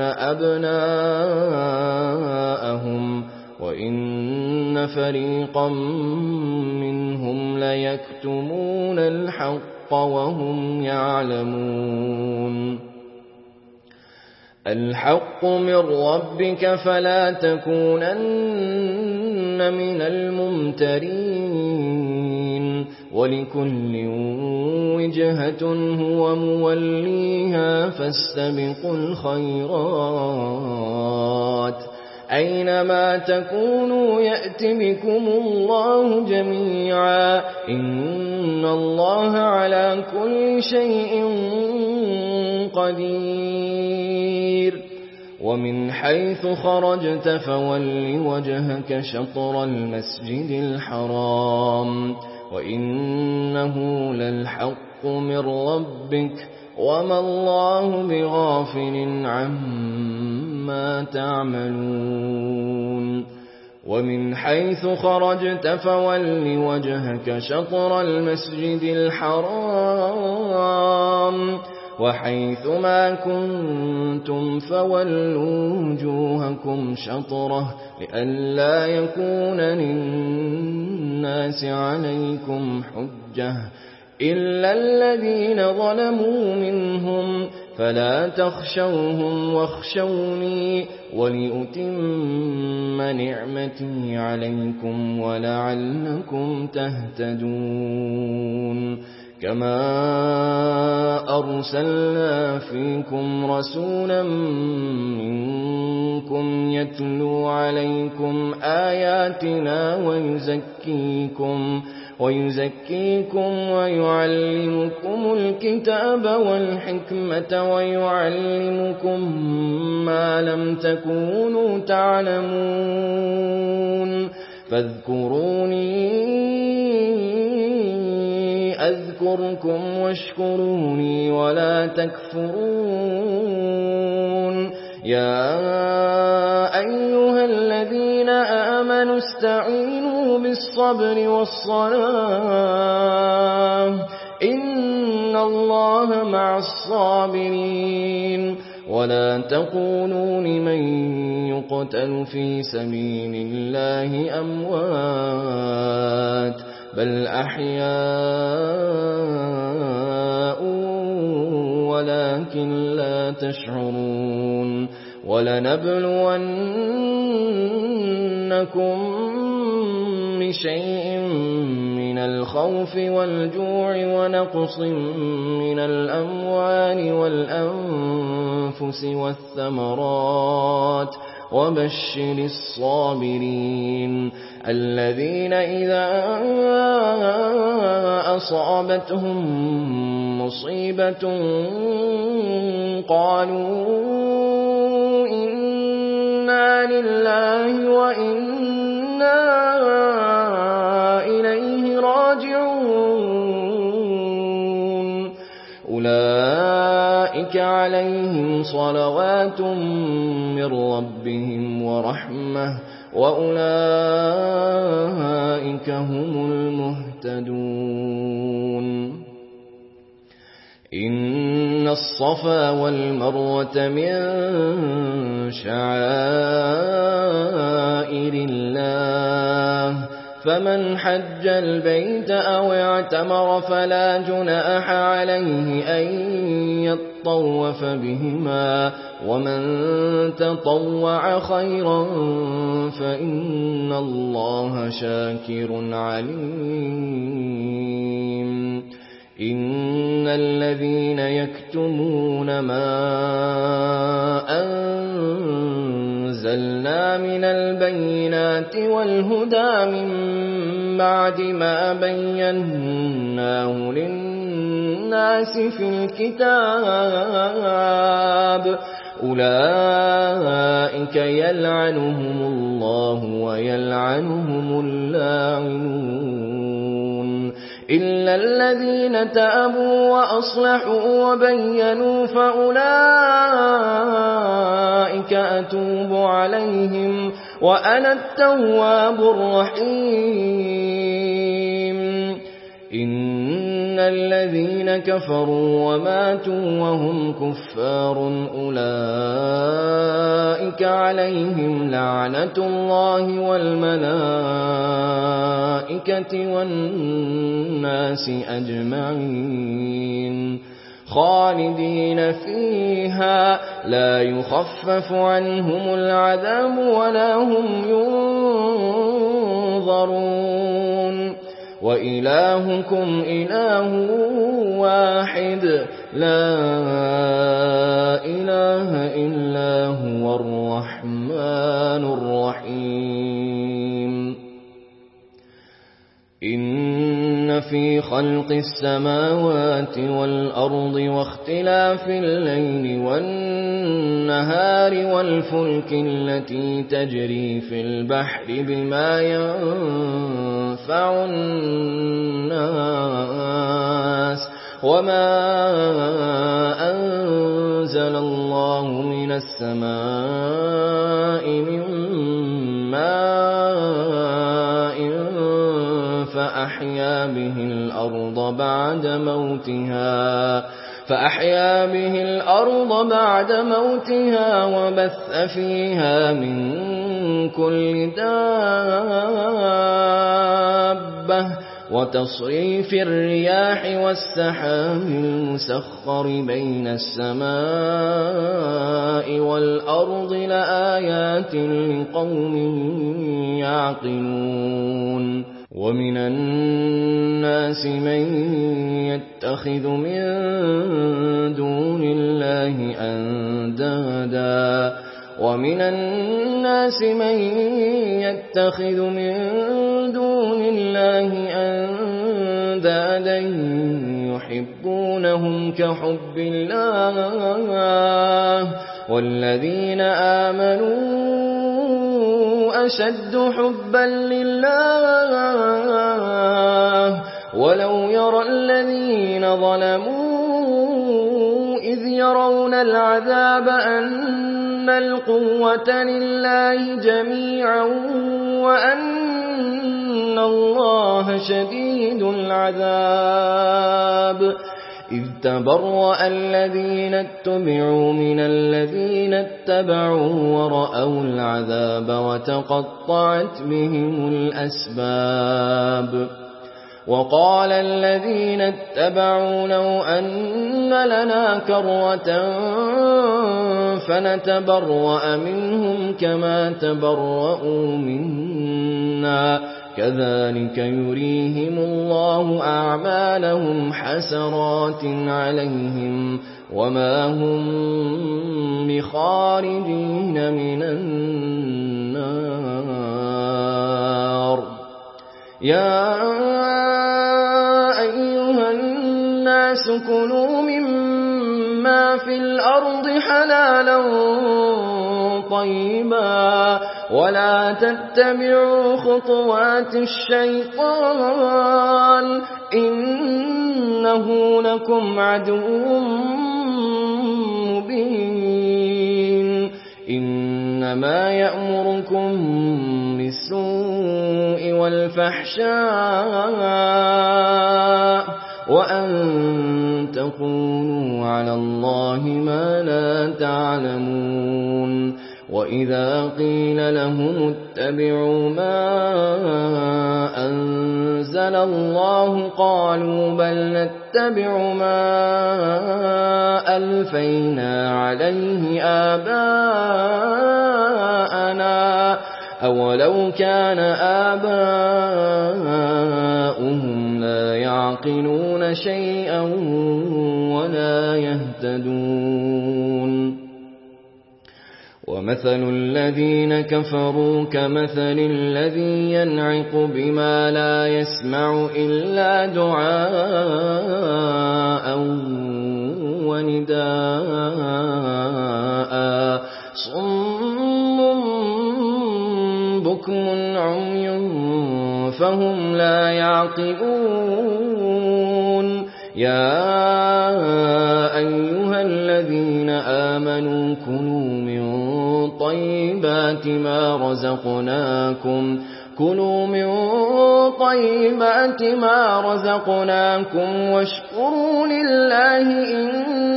أبناءهم وإن فريقا منهم ليكتمون الحق وهم يعلمون الحق من ربك فلا تكونن من الممترين ولكل وجهة هو موليها فاستبقوا الخيرات أينما تكونوا يأت بكم الله جميعا إن الله على كل شيء قدير ومن حيث خرجت فول وجهك شطر المسجد الحرام وإنه للحق من ربك وما الله بغافل عما تعملون ومن حيث خرجت فول وجهك شطر المسجد الحرام وحيث ما كنتم فولوا وجوهكم شطره لئلا يكون للناس عليكم حجة إلا الذين ظلموا منهم فلا تخشوهم واخشوني ولأتم نعمتي عليكم ولعلكم تهتدون كما أرسلنا فيكم رسولا منكم يتلو عليكم آياتنا ويزكيكم ويعلمكم الكتاب والحكمة ويعلمكم ما لم تكونوا تعلمون فاذكروني أذكركم واشكروني ولا تكفرون يا أيها الذين آمنوا استعينوا بالصبر والصلاة إن الله مع الصابرين ولا تقولوا لمن يقتل في سبيل الله أموات بل أحياء ولكن لا تشعرون ولنبلونكم بشيء من الخوف والجوع ونقص من الأموال والأنفس والثمرات وبشر الصابرين الذين إذا أصابتهم مصيبة قالوا إنا لله وإنا إليه راجعون أولئك عليهم صلوات من ربهم ورحمة وأولئك هم المهتدون إن الصفا والمروة من شعائر الله فمن حج البيت أو اعتمر فلا جناح عليه أن يطوف بهما ومن تطوع خيرا فإن الله شاكر عليم إن الذين يكتمون ما أنزلنا من البينات والهدى من بعد ما بيناه للناس في الكتاب أولئك يلعنهم الله ويلعنهم اللاعنون إلا الذين تابوا وأصلحوا وبينوا فأولئك أتوب عليهم وأنا التواب الرحيم إن الذين كفروا وماتوا وهم كفار أولئك عليهم لعنة الله والملائكة والناس أجمعين خالدين فيها لا يخفف عنهم العذاب ولا هم ينظرون وإلهكم إله واحد لا إله إلا هو الرحمن الرحيم إن في خلق السماوات والأرض واختلاف الليل والنهار والفلك التي تجري في البحر بما ينفع الناس وما أنزل الله من السماء من ماء فأحيا به الأرض بعد موتها وبث فيها من كل دابة وتصريف الرياح والسحاب المسخر بين السماء والأرض لآيات لقوم يعقلون ومن الناس من يتخذ من دون الله أندادا يحبونهم كحب الله والذين آمنوا أشد حبا لله ولو يرى الذين ظلموا إذ يرون العذاب أن القوة لله جميعا وأن الله شديد العذاب إذ تبرأ الذين اتبعوا من الذين اتبعوا ورأوا العذاب وتقطعت بهم الأسباب وقال الذين اتبعوا لو أن لنا كرة فنتبرأ منهم كما تبرؤوا منا كذلك يريهم الله أعمالهم حسرات عليهم وما هم بخارجين من النار يا أيها الناس كلوا مما في الأرض حلالا طيبا ولا تتبعوا خطوات الشيطان إنه لكم عدو مبين إنما يأمركم بالسوء والفحشاء وأن تقولوا على الله ما لا تعلمون وإذا قيل لهم اتبعوا ما أنزل الله قالوا بل نتبع ما ألفينا عليه آباءنا أولو كان آباؤهم لا يعقلون يعقلون شيئا ولا يهتدون ومثل الذين كفروا كمثل الذي ينعق بما لا يسمع إلا دعاء ونداء صم بكم عمي فهم لا يعقلون يا أيها الذين آمنوا كلوا من طيبات ما رزقناكم واشكروا لله إن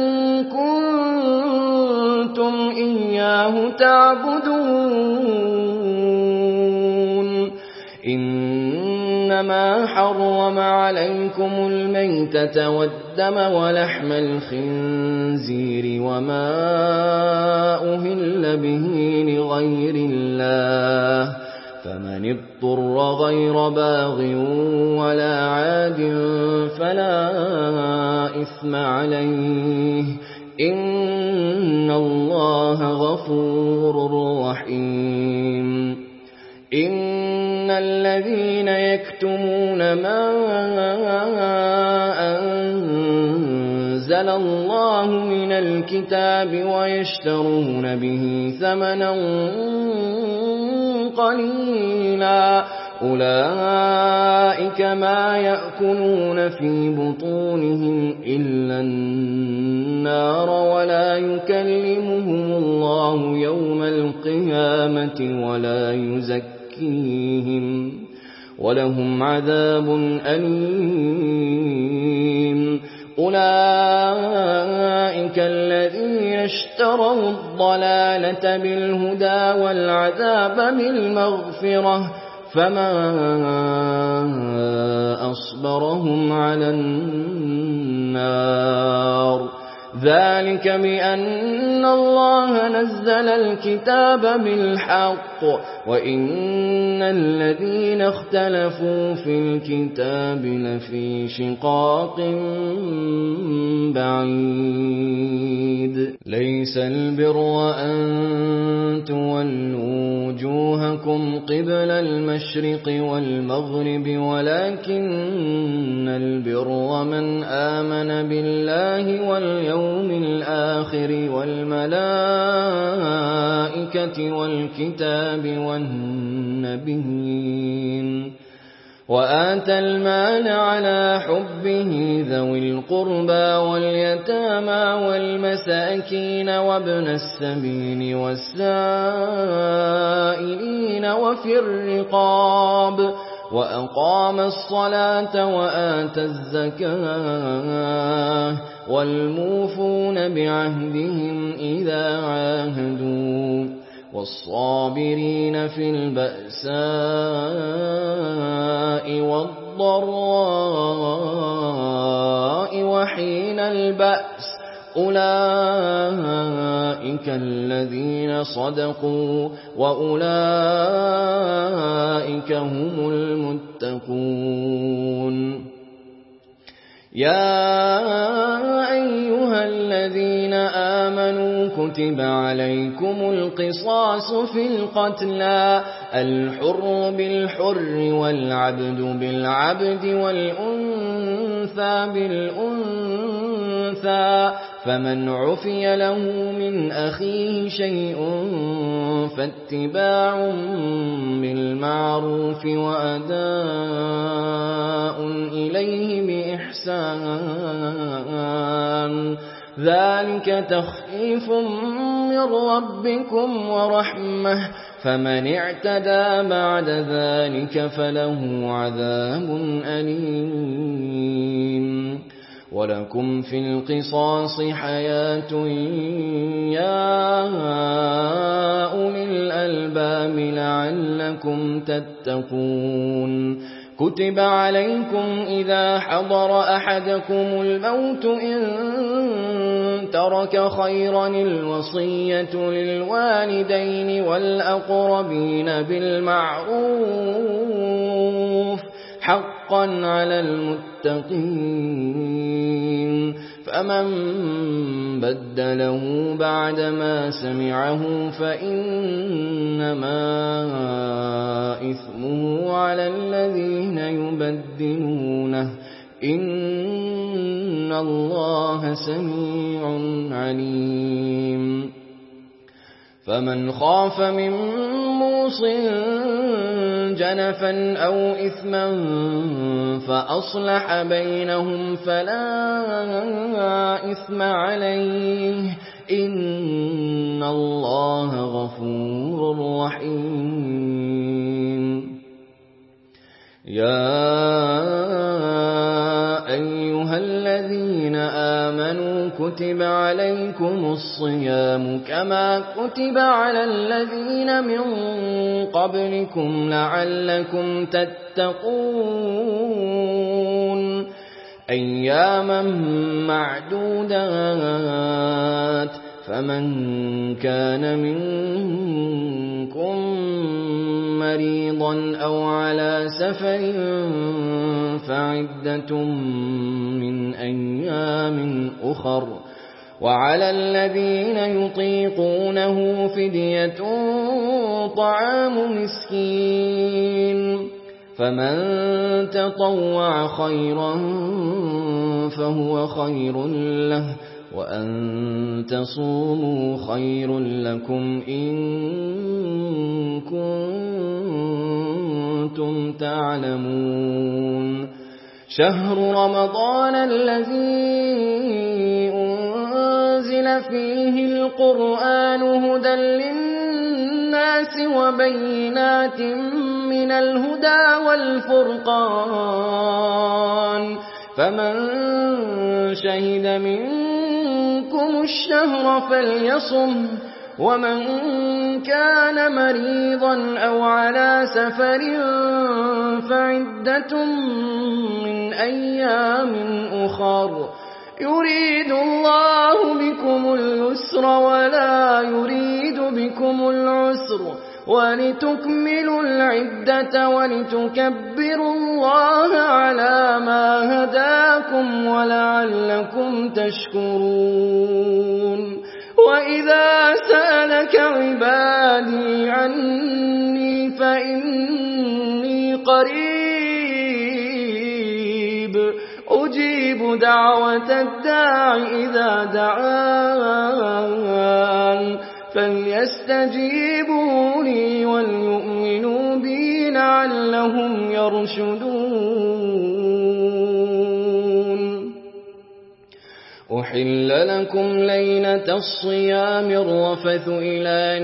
كنتم إياه تعبدون إنما حرم عليكم الميتة والدم ولحم الخنزير وما أهل به لغير الله فمن اضطر غير باغ ولا عاد فلا إثم عليه إن الله غفور رحيم إن الذين يكتمون ما أنزل الله من الكتاب ويشترون به ثمنا قليلا أولئك ما يأكلون في بطونهم إلا النار ولا يكلمهم الله يوم القيامة ولا يزكيهم ولهم عذاب أليم أولئك الذين اشتروا الضلالة بالهدى والعذاب بالمغفرة فما أصبرهم على النار ذلك بأن الله نزل الكتاب بالحق وإن الذين اختلفوا في الكتاب لفي شقاق بعيد ليس البر أن تولوا وجوهكم قبل المشرق والمغرب ولكن البر من آمن بالله واليوم الآخر والملائكة والكتاب والنبيين وآتى المال على حبه ذوي القربى واليتامى والمساكين وابن السبيل والسائلين وفي الرقاب وأقام الصلاة وآتى الزكاة والموفون بعهدهم إذا عاهدوا والصابرين في البأساء والضراء وحين البأس أولئك الذين صدقوا وأولئك هم المتقون يا أيها الذين آمنوا كتب عليكم القصاص في القتلى الحر بالحر والعبد بالعبد والأنثى بالأنثى فمن عفي له من أخيه شيء فاتباع بالمعروف وأداء إليه بإحسان ذلك تخفيف من ربكم ورحمة فمن اعتدى بعد ذلك فله عذاب أليم ولكم في القصاص حياة يا أولي الألباب لعلكم تتقون كتب عليكم إذا حضر أحدكم الموت إن ترك خيرا الوصية للوالدين والأقربين بالمعروف حقا حقا على المتقين فمن بدله بعدما سمعه فإنما إثمه على الذين يبدلونه إن الله سميع عليم فمن خاف من موص جنفا أو إثما فأصلح بينهم فلا إثم عليه إن الله غفور رحيم يا أيها الذين آمنوا كتب عليكم الصيام كما كتب على الذين من قبلكم لعلكم تتقون أياما معدودات فمن كان منكم مريضا أو على سفر فعدة من أيام أخر وعلى الذين يطيقونه فدية طعام مسكين فمن تطوع خيرا فهو خير له وأن تصوموا خير لكم إن كنتم تعلمون شهر رمضان الذي أنزل فيه القرآن هدى للناس وبينات من الهدى والفرقان فمن شهد منكم الشهر فليصم ومن كان مريضا أو على سفر فعدة من أيام أخر يريد الله بكم اليسر ولا يريد بكم العسر ولتكملوا العدة ولتكبروا الله على ما هداكم ولعلكم تشكرون وإذا سألك عبادي عني فإني قريب أجيب دعوة الداع إذا دعان فليستجيبوا لي وليؤمنوا بي لعلهم يرشدون أحل لكم ليلة الصيام الرفث إلى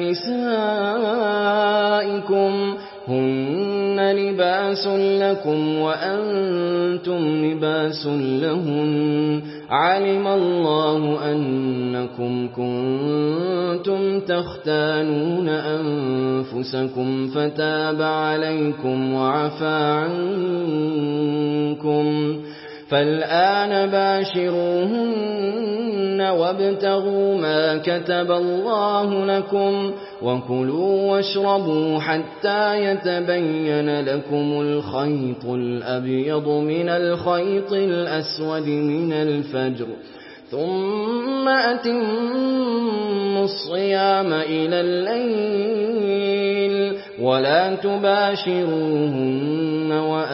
نسائكم هن لباس لكم وأنتم لباس لهن علم الله أنكم كنتم تختانون أنفسكم فتاب عليكم وعفى عنكم فالآن باشروهن وابتغوا ما كتب الله لكم وكلوا واشربوا حتى يتبين لكم الخيط الأبيض من الخيط الأسود من الفجر ثم أتموا الصيام إلى الليل ولا تباشروهن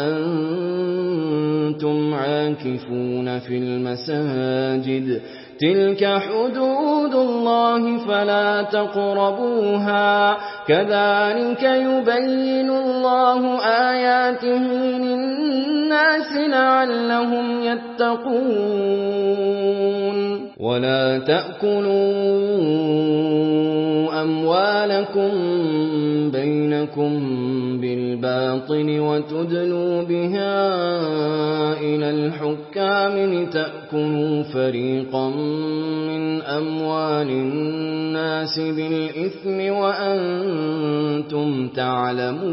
وأنتم عاكفون في المساجد تلك حدود الله فلا تقربوها كذلك يبين الله آياته للناس لعلهم يتقون ولا تأكلوا أموالكم بينكم بالباطل وتدلوا بها إلى الحكام لتأكلوا فريقا من أموال الناس بالإثم وأنتم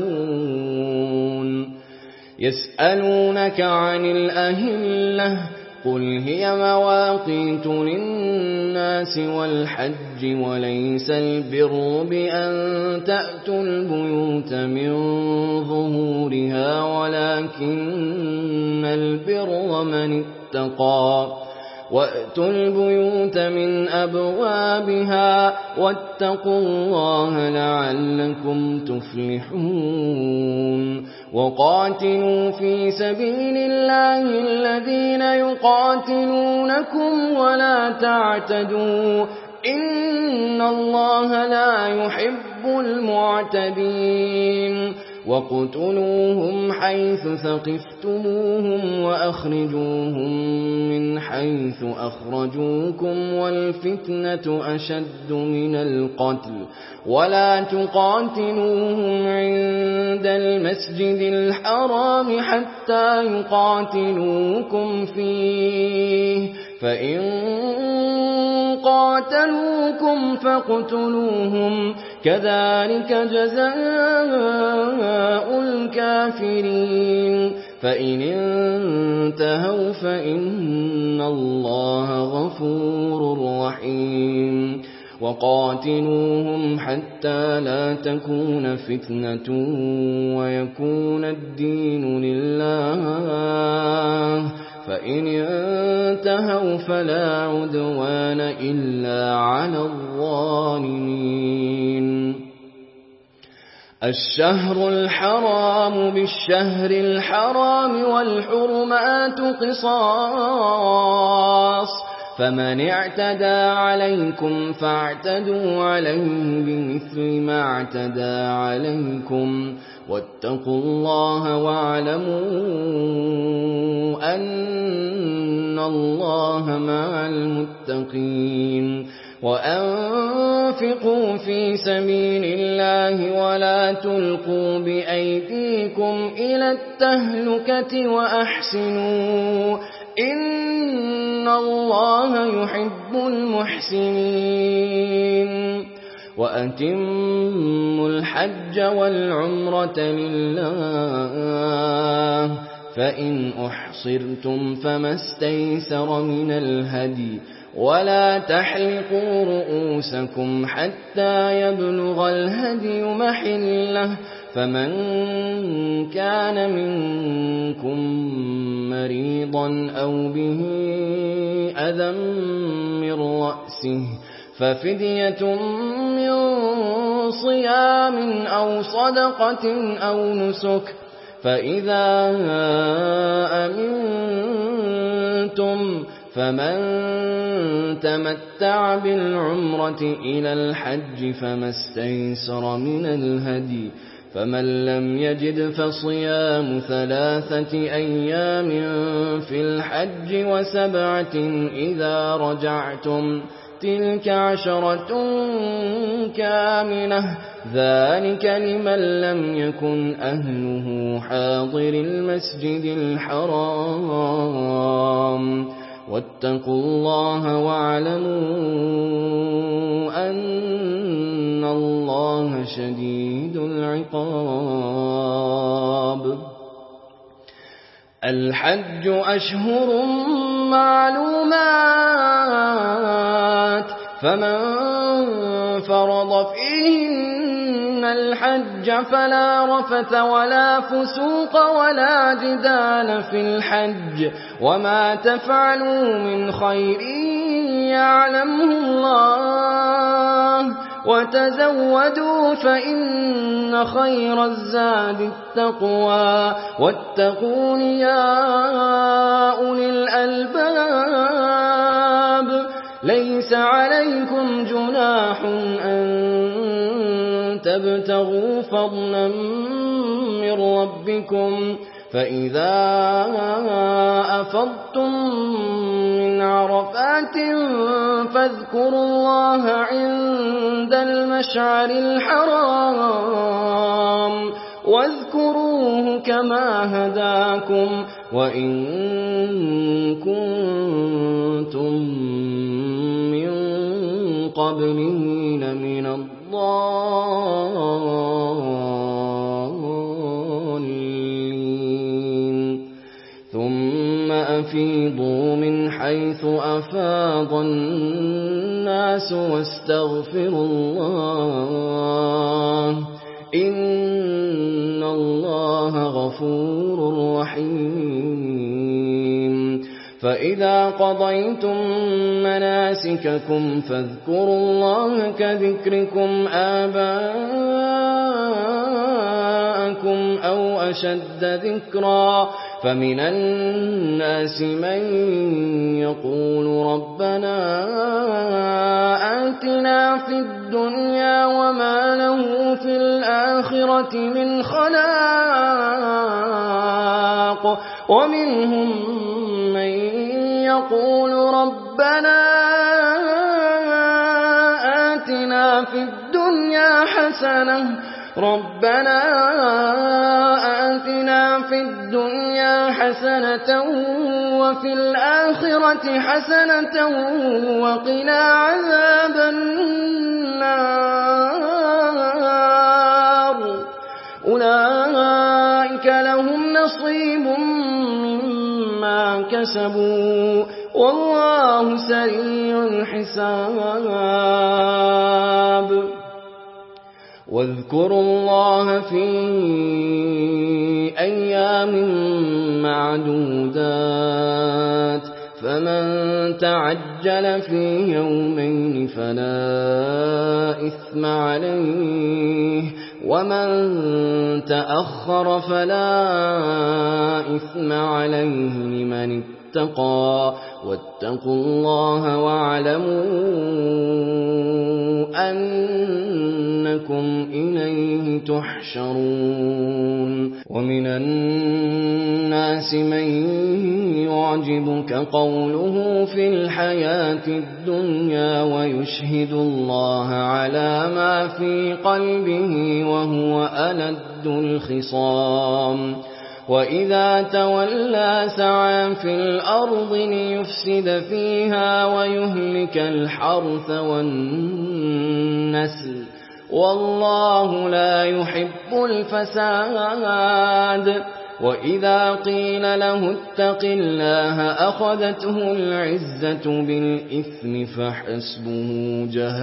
تعلمون يسألونك عن الأهلة قل هي مواقيت للناس والحج وليس البر بأن تأتوا البيوت من ظهورها ولكن البر من اتقى وأتوا البيوت من أبوابها واتقوا الله لعلكم تفلحون وقاتلوا في سبيل الله الذين يقاتلونكم ولا تعتدوا إن الله لا يحب المعتدين وَاقْتُلُوهُمْ حَيْثُ ثَقِفْتُمُوهُمْ وَأَخْرِجُوهُمْ مِنْ حَيْثُ أَخْرَجُوكُمْ وَالْفِتْنَةُ أَشَدُّ مِنَ الْقَتْلِ وَلَا تُقَاتِلُوهُمْ عِندَ الْمَسْجِدِ الْحَرَامِ حَتَّى يُقَاتِلُوكُمْ فِيهِ فَإِن قَاتَلُوكُمْ فَاقْتُلُوهُمْ كَذَلِكَ جَزَاءُ الْكَافِرِينَ فَإِنِ انتهوا فَإِنَّ اللَّهَ غَفُورٌ رَّحِيمٌ وَقَاتِلُوهُمْ حَتَّى لَا تَكُونَ فِتْنَةٌ وَيَكُونَ الدِّينُ لِلَّهِ فَإِنِ انتهوا فَلَا عُدْوَانَ إِلَّا عَلَى الظَّالِمِينَ الشهر الحرام بالشهر الحرام والحرمات قصاص فمن اعتدى عليكم فاعتدوا عليه بمثل ما اعتدى عليكم واتقوا الله واعلموا أن الله مع المتقين وأنفقوا في سبيل الله ولا تلقوا بأيديكم إلى التهلكة وأحسنوا إن الله يحب المحسنين وأتموا الحج والعمرة لله فإن أحصرتم فما استيسر من الهدي ولا تحلقوا رؤوسكم حتى يبلغ الهدي محله فمن كان منكم مريضا أو به أذى من رأسه ففدية من صيام أو صدقة أو نسك فإذا أمنتم فمن تمتع بالعمرة إلى الحج فما استيسر من الهدي فمن لم يجد فصيام 3 أيام في الحج و7 إذا رجعتم تلك 10 كاملة ذلك لمن لم يكن أهله حاضر المسجد الحرام واتقوا الله واعلموا أن الله شديد العقاب الحج أشهر معلومات فمن فرض فيهن الحج فلا رفث ولا فسوق ولا جدال في الحج وما تفعلوا من خير يعلمه الله وتزودوا فإن خير الزاد التقوى واتقون يا أولي الألباب ليس عليكم جناح أن تبتغوا فضلا من ربكم فإذا أفضتم من عرفات فاذكروا الله عند المشعر الحرام واذكروه كما هداكم وإن كنتم من قبله لمن الضالين ثم أفيضوا من حيث أفاض الناس واستغفروا الله إن الله غفور رحيم فإذا قضيتم مناسككم فاذكروا الله كذكركم آباءكم أو أشد ذكرا فمن الناس من يقول ربنا آتنا في الدنيا وما له في الآخرة من خلاق ومنهم من يقول ربنا آتنا في الدنيا حسنة وفي الآخرة حسنة وقنا عذاب النار أولئك لهم نصيب مما كسبوا والله سريع الحساب واذكروا الله في أيام معدودات فمن تعجل في يومين فلا إثم عليه ومن تأخر فلا إثم عليه لمن اتقى واتقوا الله واعلموا أنكم إليه تحشرون ومن الناس من يعجبك قوله في الحياة الدنيا ويشهد الله على ما في قلبه وهو ألد الخصام وإذا تولى سعى في الأرض ليفسد فيها ويهلك الحرث والنسل والله لا يحب الفساد وإذا قيل له اتق الله أخذته العزة بالإثم فحسبه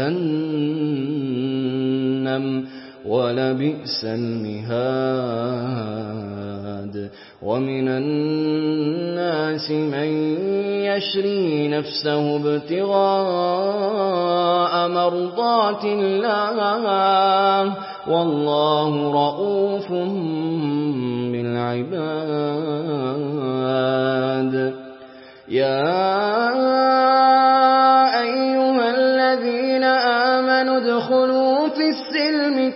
جهنم ولبئس المهاد ومن الناس من يشري نفسه ابتغاء مرضات الله والله رؤوف بالعباد يا أيها الذين آمنوا ادخلوا في السلم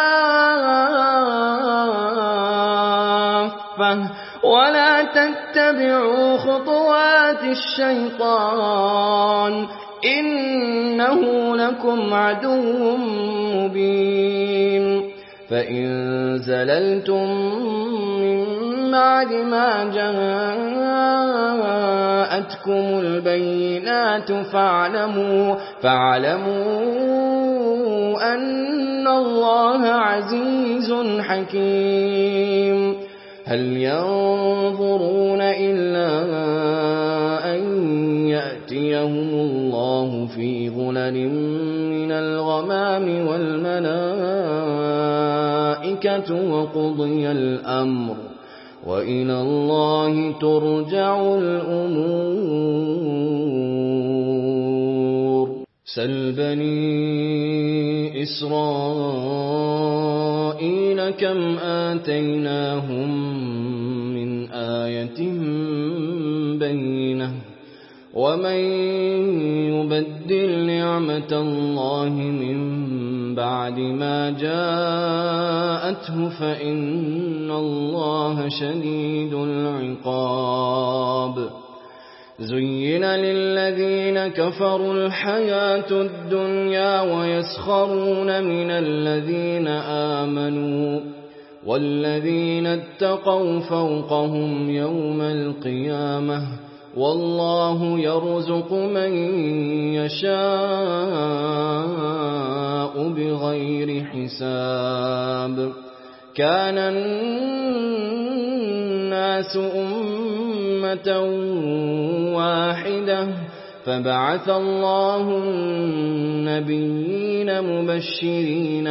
كافة ولا تتبعوا خطوات الشيطان إنه لكم عدو مبين فإن زللتم من بعد ما جاءتكم البينات فاعلموا أن الله عزيز حكيم هل ينظرون إلا أن يأتيهم الله في ظلل من الغمام والملائكة وقضي الأمر وإلى الله ترجع الأمور سل بني إسرائيل كم آتيناهم من آية بينة ومن يبدل نعمة الله من بعد ما جاءته فإن الله شديد العقاب زين للذين كفروا الحياة الدنيا ويسخرون من الذين آمنوا والذين اتقوا فوقهم يوم القيامة والله يرزق من يشاء بغير حساب كان الناس النَّاسُ أُمَّةً وَاحِدَةً فَبَعَثَ اللَّهُ النَّبِيِّينَ مُبَشِّرِينَ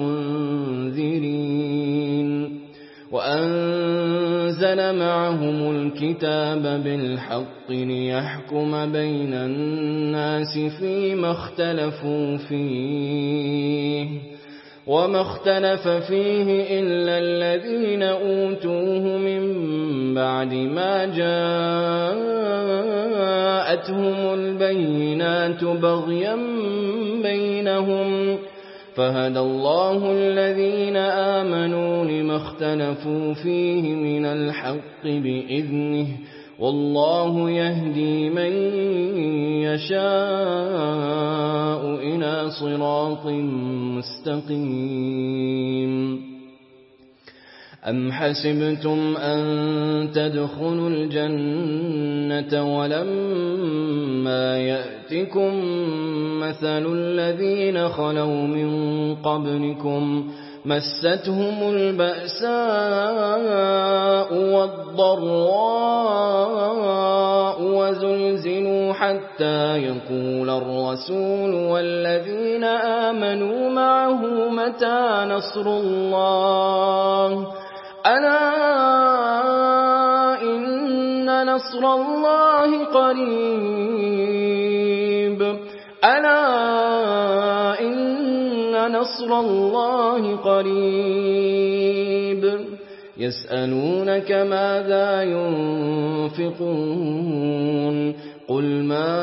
وَمُنذِرِينَ وَأَنزَلَ مَعَهُمُ الْكِتَابَ بِالْحَقِّ لِيَحْكُمَ بَيْنَ النَّاسِ فِيمَا اخْتَلَفُوا فِيهِ وَمَا اخْتَلَفَ فِيهِ إِلَّا الَّذِينَ أُوتُوهُ مِن بَعْدِ مَا جَاءَتْهُمُ الْبَيِّنَاتُ بَغْيًا بَيْنَهُمْ فَهَدَى اللَّهُ الَّذِينَ آمَنُوا لِمَا اخْتَلَفُوا فِيهِ مِنَ الْحَقِّ بِإِذْنِهِ وَاللَّهُ يَهْدِي مَن يَشَاءُ إِلَىٰ صِرَاطٍ مُّسْتَقِيمٍ أَمْ حَسِبْتُمْ أَن تَدْخُلُوا الْجَنَّةَ وَلَمَّا يَأْتِكُم مَّثَلُ الَّذِينَ خَلَوْا مِن قَبْلِكُم مَّسَّتْهُمُ الْبَأْسَاءُ وَالضَّرَّاءُ وَزُلْزِلُوا حَتَّىٰ يَقُولَ الرَّسُولُ وَالَّذِينَ آمَنُوا مَعَهُ مَتَىٰ نَصْرُ اللَّهِ أَلَا إِنَّ نَصْرَ اللَّهِ قَرِيبٌ أَلَا إِنَّ نَصْرَ اللَّهِ قَرِيبٌ يَسْأَلُونَكَ ماذا يُنفِقُونَ قُلْ مَا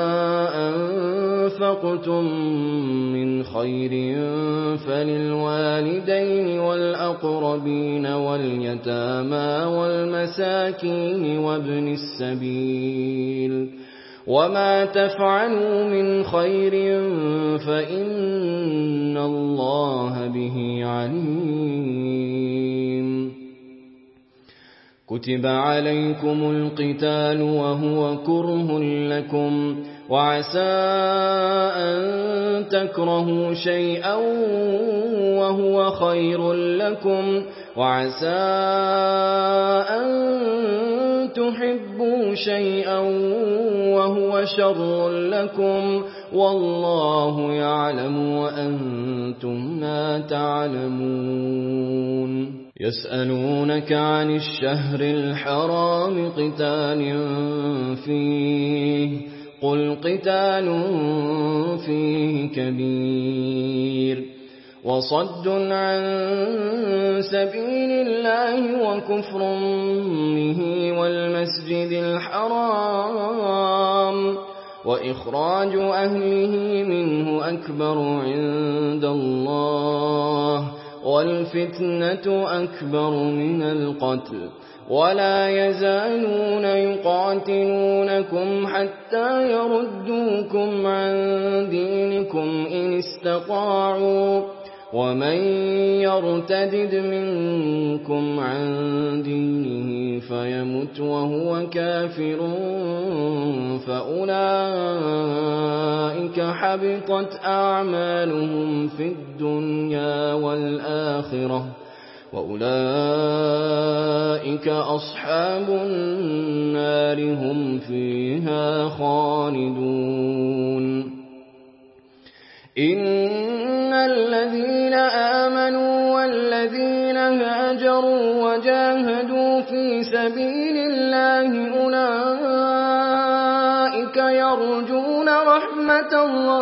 أَنفَقْتُم مِّنْ خَيْرٍ فَلِلْوَالِدَيْنِ وَالْأَقْرَبِينَ وَالْيَتَامَىٰ وَالْمَسَاكِينِ وَابْنِ السَّبِيلِ وَمَا تَفْعَلُوا مِنْ خَيْرٍ فَإِنَّ اللَّهَ بِهِ عَلِيمٌ كُتِبَ عَلَيْكُمُ الْقِتَالُ وَهُوَ كُرْهٌ لَّكُمْ وَعَسَىٰ أَن تَكْرَهُوا شَيْئًا وَهُوَ خَيْرٌ لَّكُمْ وَعَسَىٰ أَن تُحِبُّوا شَيْئًا وَهُوَ شَرٌّ لَّكُمْ وَاللَّهُ يَعْلَمُ وَأَنتُمْ لَا تَعْلَمُونَ يَسْأَلُونَكَ عَنِ الشَّهْرِ الْحَرَامِ قِتَالٍ فِيهِ قُلْ قِتَالٌ فِيهِ كَبِيرٌ وَصَدٌّ عَن سَبِيلِ اللَّهِ وَكُفْرٌ بِهِ وَالْمَسْجِدِ الْحَرَامِ وَإِخْرَاجُ أَهْلِهِ مِنْهُ أَكْبَرُ عِندَ اللَّهِ وَالْفِتْنَةُ أَكْبَرُ مِنَ الْقَتْلِ وَلَا يَزَالُونَ يُقَاتِلُونَكُمْ حَتَّىٰ يَرُدُّوكُمْ عَن دِينِكُمْ إِنِ اسْتَطَاعُوا وَمَن يَرْتَدِدْ مِنكُمْ عَن دِينِهِ فَيَمُتْ وَهُوَ كَافِرٌ فَأُولَٰئِكَ حَبِطَتْ أَعْمَالُهُمْ فِي الدُّنْيَا وَالْآخِرَةِ وَأُولَٰئِكَ أَصْحَابُ النَّارِ هُمْ فِيهَا خَالِدُونَ إِنَّ الَّذِينَ آمَنُوا وَالَّذِينَ هَاجَرُوا وَجَاهَدُوا فِي سَبِيلِ اللَّهِ أُولَٰئِكَ يَرْجُونَ رَحْمَتَ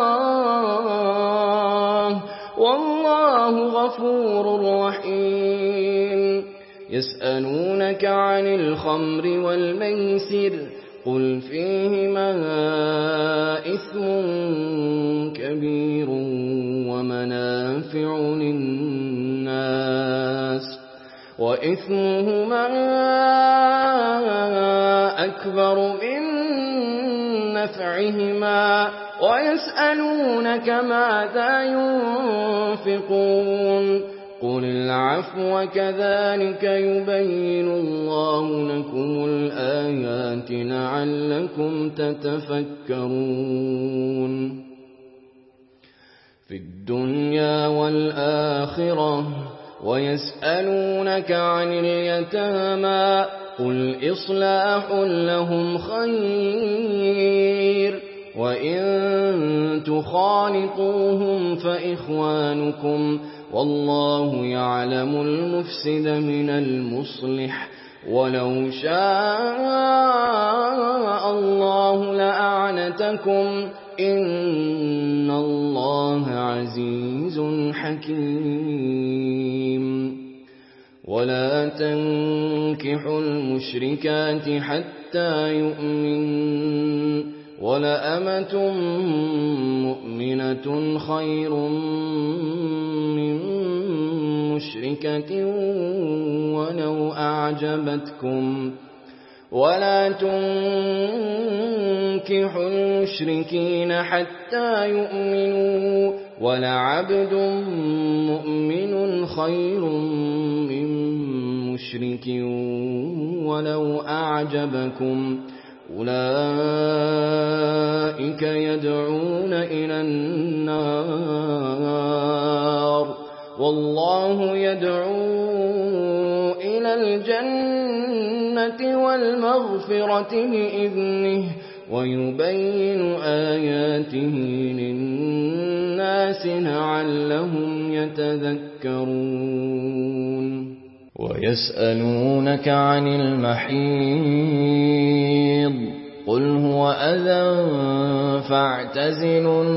اللَّهِ وَاللَّهُ غَفُورٌ رَّحِيمٌ يَسْأَلُونَكَ عَنِ الْخَمْرِ وَالْمَيْسِرِ قُلْ فِيهِمَا إِثْمٌ كَبِيرٌ وَمَنَافِعُ لِلنَّاسِ وَإِثْمُهُمَا أَكْبَرُ مِن نَّفْعِهِمَا وَيَسْأَلُونَكَ ماذا يُنفِقُونَ قُلِ الْعَفْوَ كَذَٰلِكَ يُبَيِّنُ اللَّهُ لَكُمُ الْآيَاتِ لَعَلَّكُمْ تَتَفَكَّرُونَ فِي الدُّنْيَا وَالْآخِرَةِ ويسألونك عن اليتامى قل إصلاح لهم خير وإن تخالطوهم فإخوانكم والله يعلم المفسد من المصلح ولو شاء الله لأعنتكم إن الله عزيز حكيم ولا تنكحوا المشركات حتى يؤمنوا ولأمة مؤمنة خير من مشركة ولو أعجبتكم ولا تنكحوا المشركين حتى يؤمنوا ولعبد مؤمن خير من مشرك ولو أعجبكم أولئك يدعون إلى النار والله يدعو إلى الجنة والمغفرة بإذنه ويبين آياته للناس لعلهم يتذكرون ويسألونك عن المحيض قل هو أذى فاعتزلوا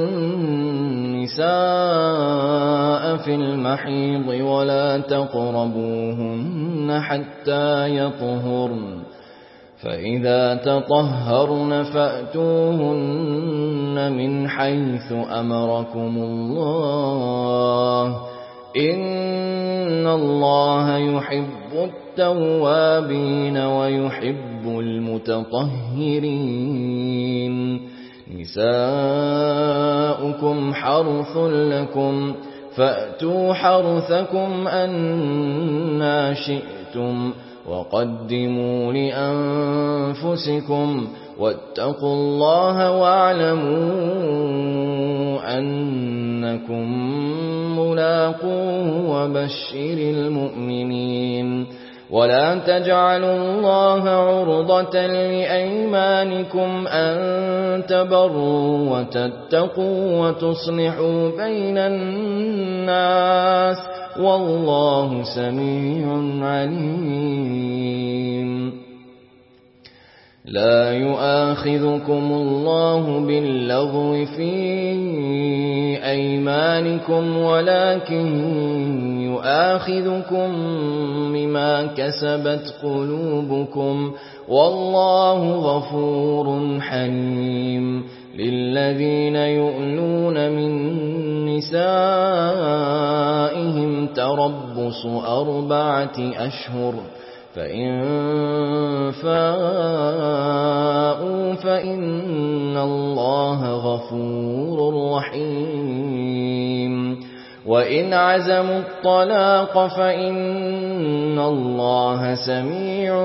النساء في المحيض ولا تقربوهن حتى يطهرن فإذا تطهرن فأتوهن من حيث أمركم الله إن الله يحب التوابين ويحب المتطهرين نساؤكم حرث لكم فأتوا حرثكم أنى شئتم وقدموا لأنفسكم واتقوا الله واعلموا أنكم ملاقوه وبشر المؤمنين ولا تجعلوا الله عرضة لأيمانكم أن تبروا وتتقوا وتصلحوا بين الناس والله سميع عليم لا يؤاخذكم الله باللغو في أيمانكم ولكن يؤاخذكم بما كسبت قلوبكم والله غفور حليم للذين يؤلون من نسائهم تربص 4 أشهر فإن فاءوا فإن الله غفور رحيم وإن عزموا الطلاق فإن الله سميع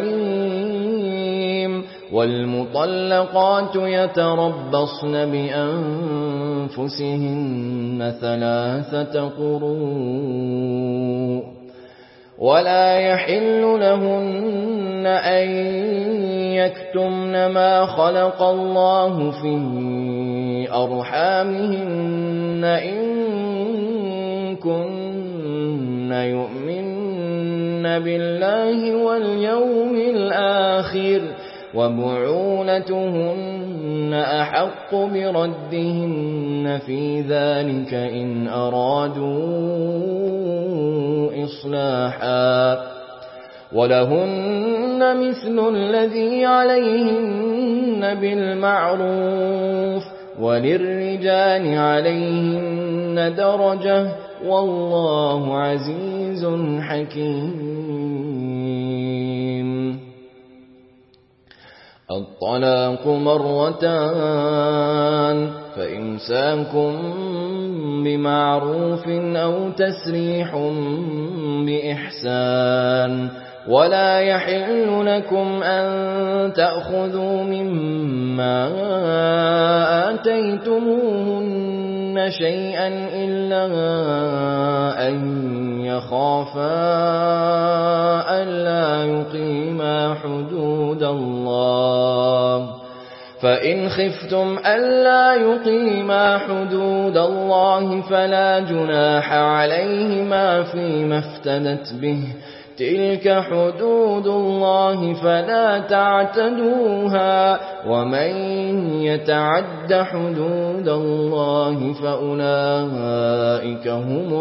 عليم والمطلقات يتربصن بأنفسهن 3 قروء ولا يحل لهن أن يكتمن ما خلق الله في أرحامهن إن كن يؤمن بالله واليوم الآخر وبعولتهن أحق بردهن في ذلك إن أرادوا إصلاحا ولهن مثل الذي عليهن بالمعروف وللرجال عليهن درجة والله عزيز حكيم الطلاق 2 فإمساكم بمعروف أو تسريح بإحسان ولا يحل لكم أن تأخذوا مما آتيتموهن شيئا إلا أن يخافوا فإن خفتم ألا يقيما حدود الله فلا جناح عليهما فيما افتدت به تلك حدود الله فلا تعتدوها ومن يتعد حدود الله فأولئك هم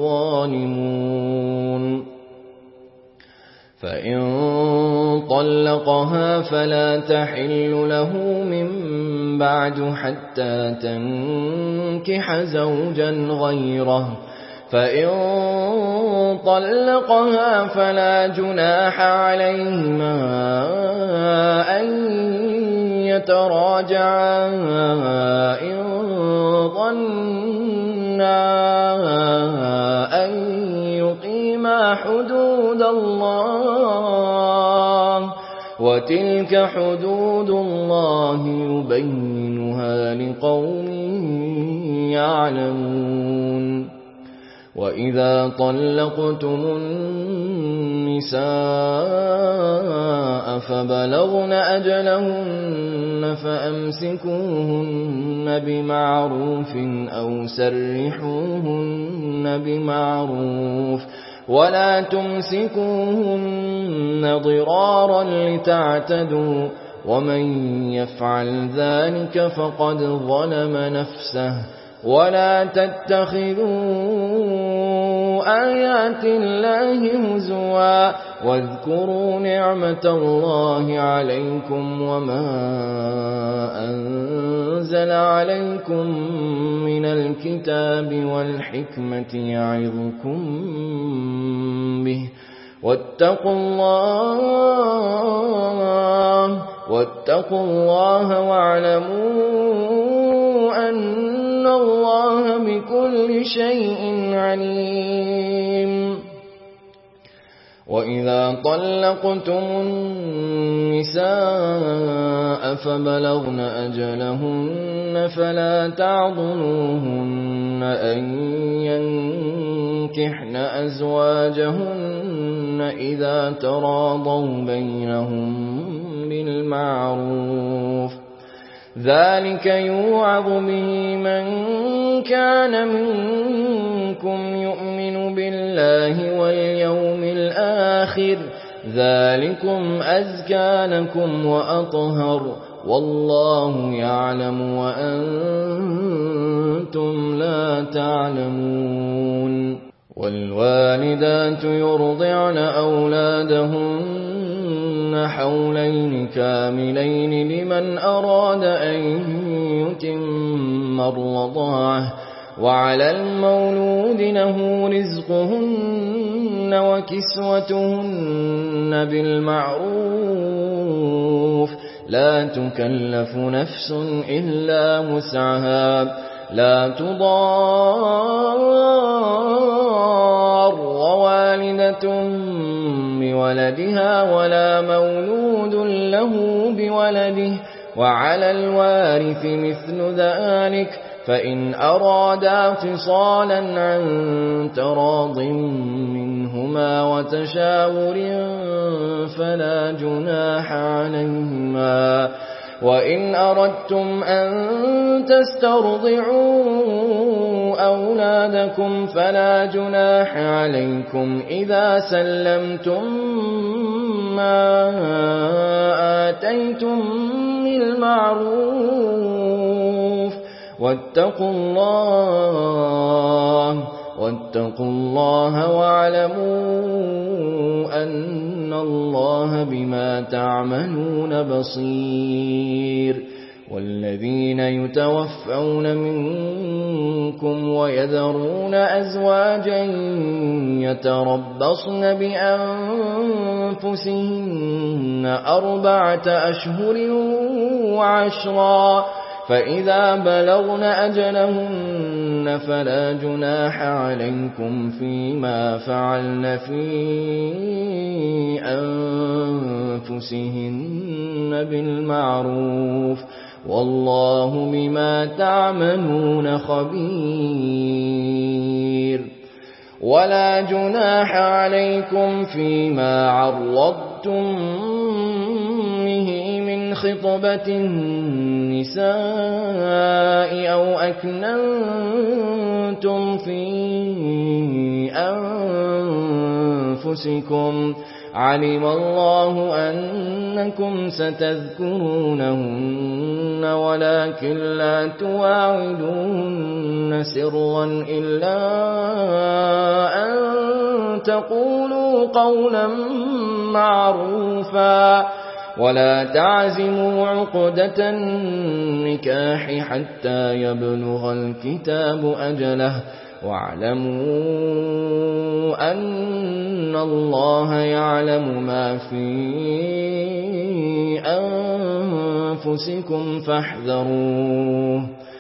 الظالمون فإن طلقها فلا تحل له من بعد حتى تنكح زوجا غيره فإن طلقها فلا جناح عليهما أن يتراجعا إن ظنا أن يقيما حدود الله وتلك حدود الله يبينها لقوم يعلمون وإذا طلقتم النساء فبلغن أجلهن فأمسكوهن بمعروف أو سرحوهن بمعروف ولا تمسكوهن ضرارا لتعتدوا ومن يفعل ذلك فقد ظلم نفسه ولا تتخذوا آيات الله هزوا واذكروا نعمة الله عليكم وما أنزل عليكم من الكتاب والحكمة يعظكم به واتقوا الله واعلموا أن الله بكل شيء عليم وإذا طلقتم النساء فبلغن أجلهن فلا تعضلوهن أن ينكحن أزواجهن إذا تراضوا بينهم بالمعروف ذلك يوعظ به من كان منكم يؤمن بالله واليوم الآخر ذلكم أزكى لكم وأطهر والله يعلم وأنتم لا تعلمون والوالدات يرضعن أولادهن حولين كاملين لمن أراد أن يتم الرضاعة وعلى المولود له رزقهن وكسوتهن بالمعروف لا تكلف نفس إلا وسعها لا تضار والدة بولدها ولا مولود له بولده وعلى الوارث مثل ذلك فإن أرادا فصالا عن تراض منهما وتشاور فلا جناح عليهما وإن أردتم أن تسترضعوا أولادكم فلا جناح عليكم إذا سلمتم ما آتيتم بالمعروف واتقوا الله واعلموا أن الله بما تعملون بصير والذين يتوفون منكم ويذرون أزواجا يتربصن بأنفسهن 4 أشهر وعشرا فإذا بلغن أجلهن فلا جناح عليكم فيما فعلن في أنفسهن بالمعروف والله بما تعملون خبير ولا جناح عليكم فيما عرضتم به من خطبة النساء أو أكننتم في أنفسكم علم الله أنكم ستذكرونهن ولكن لا تواعدوهن سرا إلا أن تقولوا قولا معروفا ولا تعزموا عقدة النكاح حتى يبلغ الكتاب أجله واعلموا أن الله يعلم ما في أنفسكم فاحذروه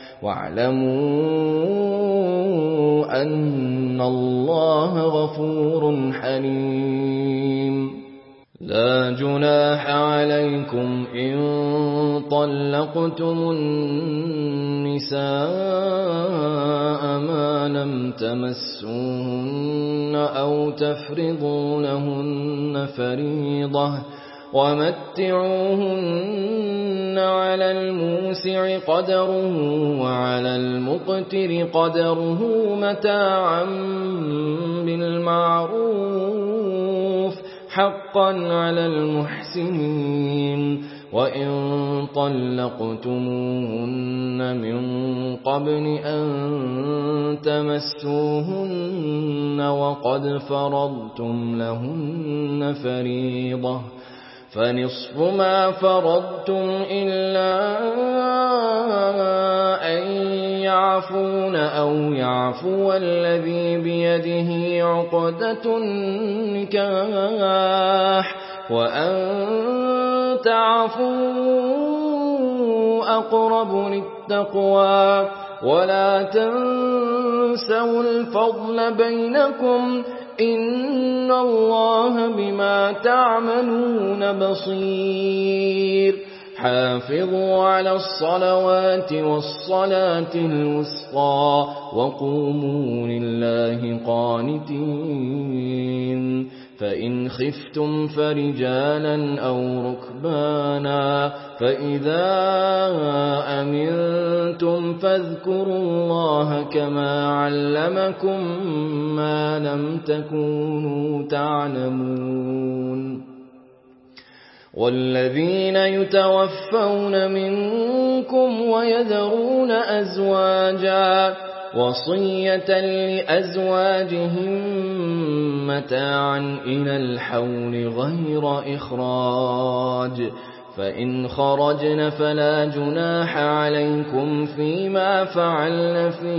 واعلموا أن الله غفور حليم لا جناح عليكم إن طلقتم النساء ما لم تمسوهن أو تفرضوا لهن فريضة ومتعوهن على الموسع قدره وعلى المقتر قدره متاعا بالمعروف حقا على المحسنين وإن طلقتموهن من قبل أن تمسوهن وقد فرضتم لهن فريضة فنصف ما فرضتم إلا أن يعفون أو يعفو الذي بيده عقدة النكاح وأن تعفوا أقرب للتقوى ولا تنسوا الفضل بينكم إن الله بما تعملون بصير حافظوا على الصلوات والصلاة الوسطى وقوموا لله قانتين فإن خفتم فرجالا أو ركبانا فإذا أمنتم فاذكروا الله كما علمكم ما لم تكونوا تعلمون والذين يتوفون منكم ويذرون أزواجا وصية لأزواجهم متاعا إلى الحول غير إخراج فإن خرجن فلا جناح عليكم فيما فعلن في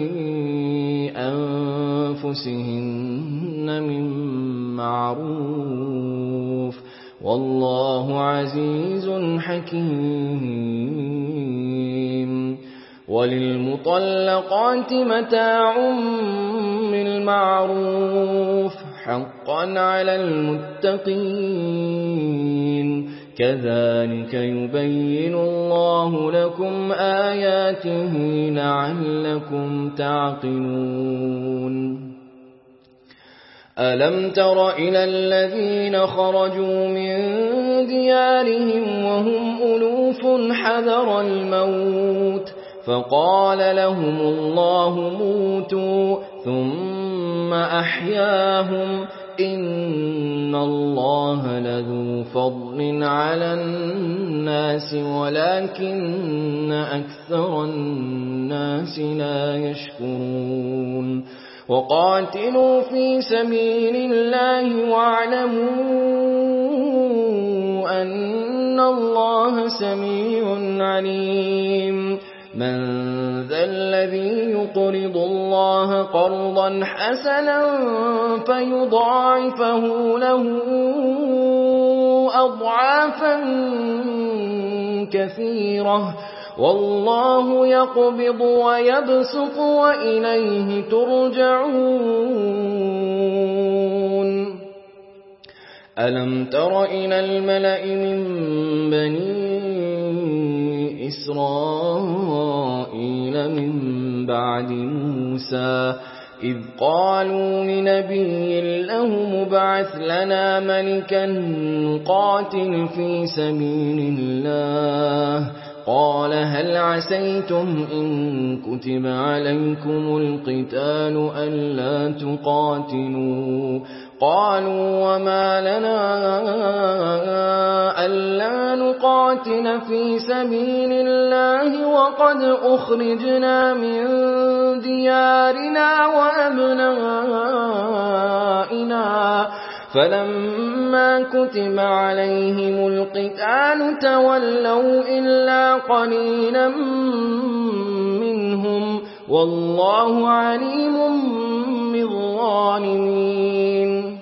أنفسهن من معروف والله عزيز حكيم وللمطلقات متاع بالمعروف حقا على المتقين كذلك يبين الله لكم آياته لعلكم تعقلون ألم تر إلى الذين خرجوا من ديارهم وهم ألوف حذر الموت فقال لهم الله موتوا ثم أحياهم إن الله لذو فضل على الناس ولكن أكثر الناس لا يشكرون وقاتلوا في سبيل الله واعلموا أن الله سميع عليم من ذا الذي يقرض الله قرضا حسنا فيضاعفه له أضعافا كثيرة والله يقبض ويبسط وإليه ترجعون ألم تر إلى الملأ من بني إسرائيل من بعد موسى إذ قالوا لنبي له مبعث لنا ملكا نقاتل في سبيل الله قال هل عسيتم إن كتب عليكم القتال ألا تقاتلوا قالوا وما لنا ألا نقاتل في سبيل الله وقد أخرجنا من ديارنا وأبنائنا فلما كتب عليهم القتال تولوا إلا قليلا منهم والله عليم بالظالمين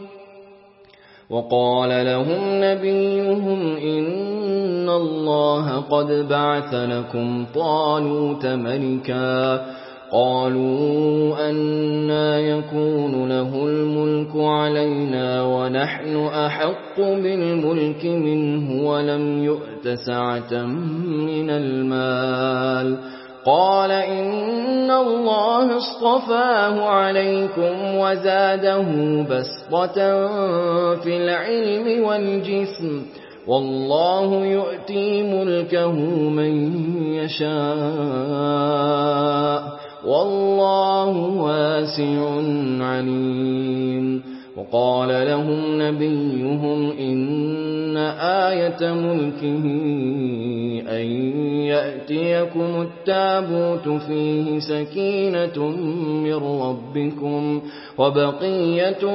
وقال لهم نبيهم إن الله قد بعث لكم طالوت ملكا قالوا أنى يكون له الملك علينا ونحن أحق بالملك منه ولم يؤت سعة من المال قال إن الله اصطفاه عليكم وزاده بسطة في العلم والجسم والله يؤتي ملكه من يشاء والله واسع عليم وقال لهم نبيهم إن آية ملكه أن يأتيكم التابوت فيه سكينة من ربكم وبقية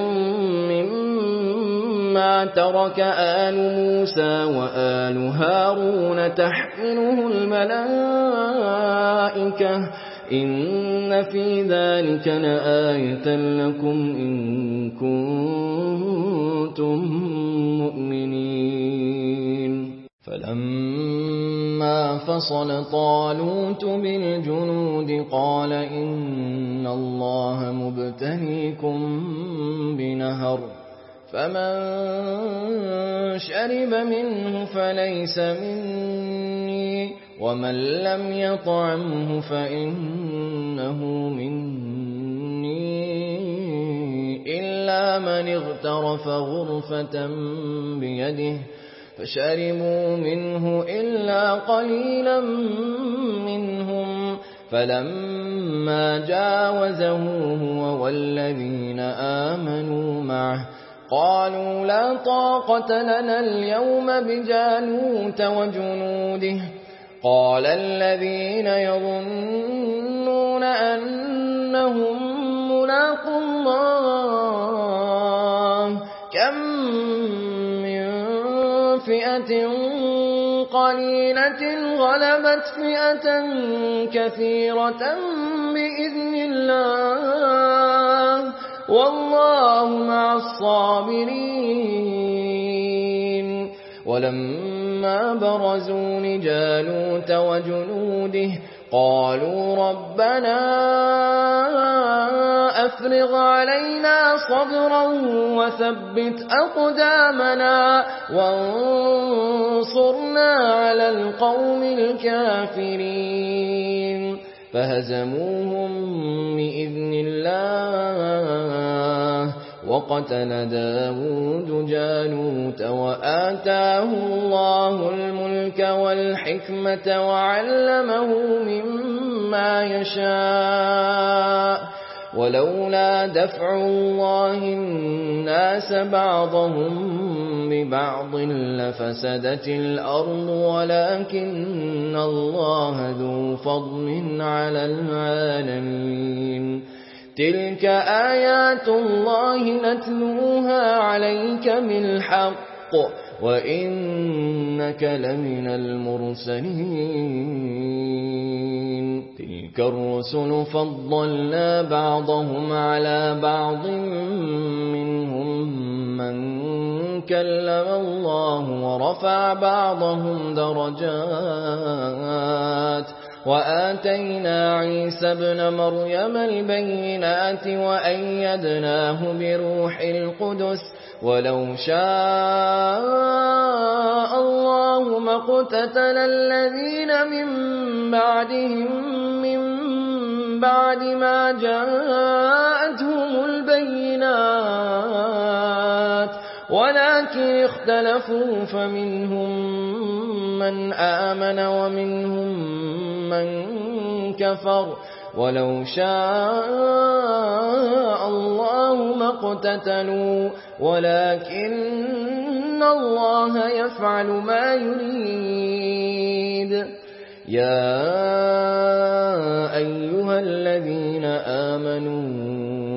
مما ترك آل موسى وآل هارون تحمله الملائكة إن في ذلك لآية لكم إن كنتم مؤمنين فلما فصل طالوت بالجنود قال إن الله مبتليكم بنهر فمن شرب منه فليس مني ومن لم يطعمه فإنه مني إلا من اغترف غرفة بيده فشربوا منه إلا قليلا منهم فلما جاوزه هو والذين آمنوا معه قالوا لا طاقة لنا اليوم بجالوت وجنوده قال الذين يظنون أنهم ملاقو الله كم من فئة قليلة غلبت فئة كثيرة بإذن الله والله مع الصابرين ولما برزوا لجالوت وجنوده قالوا ربنا أفرغ علينا صبرا وثبت أقدامنا وانصرنا على القوم الكافرين فهزموهم بإذن الله وقتل داود جالوت وآتاه الله الملك والحكمة وعلمه مما يشاء ولولا دفع الله الناس بعضهم ببعض لفسدت الأرض ولكن الله ذو فضل على العالمين تلك آيات الله نتلوها عليك بالحق وإنك لمن المرسلين تلك الرسل فضلنا بعضهم على بعض منهم من كلم الله ورفع بعضهم درجات وآتينا عيسى ابن مريم البينات وأيدناه بروح القدس ولو شاء الله ما اقتتل الذين من بعدهم من بعد ما جاءتهم البينات ولكن اختلفوا فمنهم من آمن ومنهم من كفر ولو شاء الله ما اقتتلوا ولكن الله يفعل ما يريد. يا أيها الذين آمنوا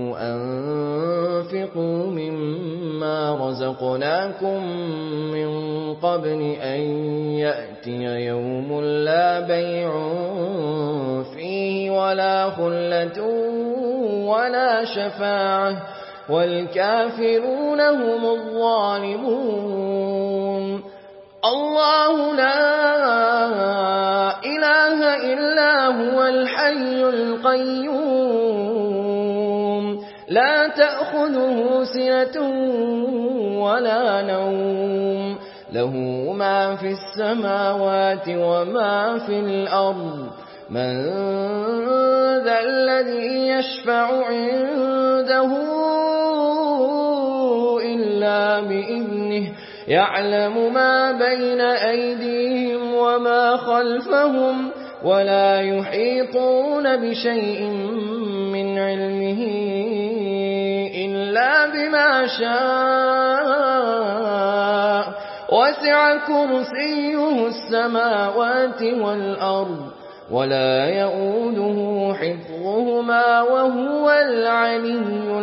أنفقوا مما رزقناكم من قبل أن يأتي يوم لا بيع فيه ولا خلة ولا شفاعة والكافرون هم الظالمون. الله لا إله إلا هو الحي القيوم لا تأخذه سنة ولا نوم له ما في السماوات وما في الأرض من ذا الذي يشفع عنده إلا بإذنه يعلم ما بين أيديهم وما خلفهم ولا يحيطون بشيء من علمه إلا بما شاء وسع كرسيه السماوات والأرض ولا يؤوده حفظهما وهو العلي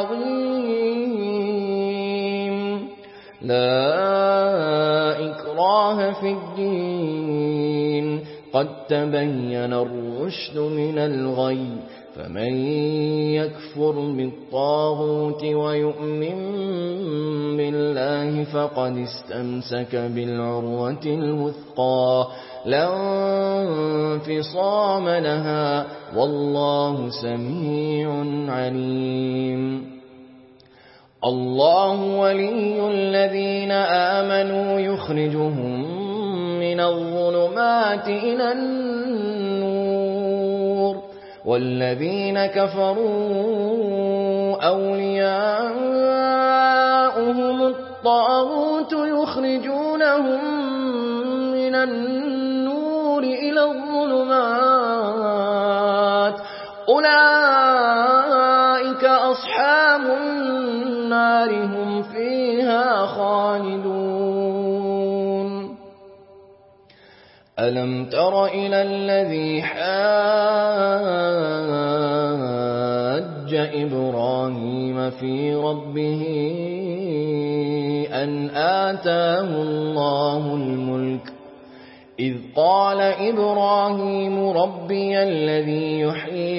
العظيم. لا إكراه في الدين قد تبين الرشد من الغي فمن يكفر بالطاغوت ويؤمن بالله فقد استمسك بالعروة الوثقى لا انفصام لها والله سميع عليم. الله ولي الذين آمنوا يخرجهم من الظلمات إلى النور والذين كفروا أولياؤهم الطاغوت يخرجونهم من النور إلى الظلمات أولئك أصحاب النار هم فيها خالدون. ألم تر إلى الذي حاج إبراهيم في ربه أن آتاه الله الملك إذ قال إبراهيم ربي الذي يحيي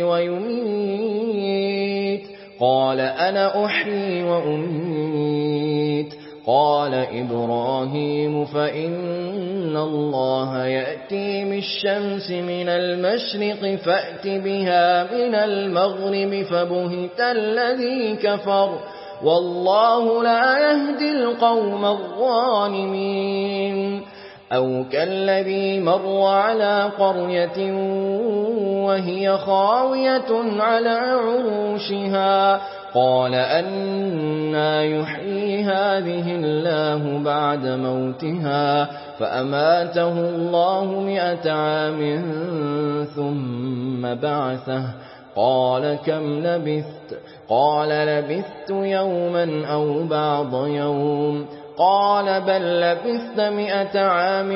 ويميت قال أنا أحيي وأميت قال إبراهيم فإن الله يأتي بالشمس من المشرق فأت بها من المغرب فبهت الذي كفر والله لا يهدي القوم الظالمين. أو كالذي مر على قرية وهي خاوية على عروشها قال أنى يحيي هذه الله بعد موتها فأماته الله 100 عام ثم بعثه قال كم لبثت قال لبثت يوما أو بعض يوم قال بل لبثت 100 عام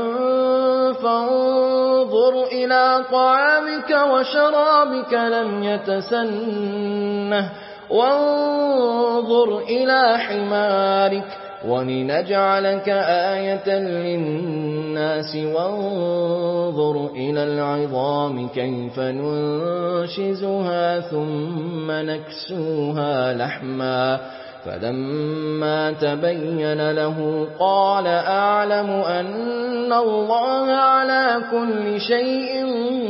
فانظر إلى طعامك وشرابك لم يتسنه وانظر إلى حمارك ولنجعلك آية للناس وانظر إلى العظام كيف ننشزها ثم نكسوها لحما فلما تبين له قال أعلم أن الله على كل شيء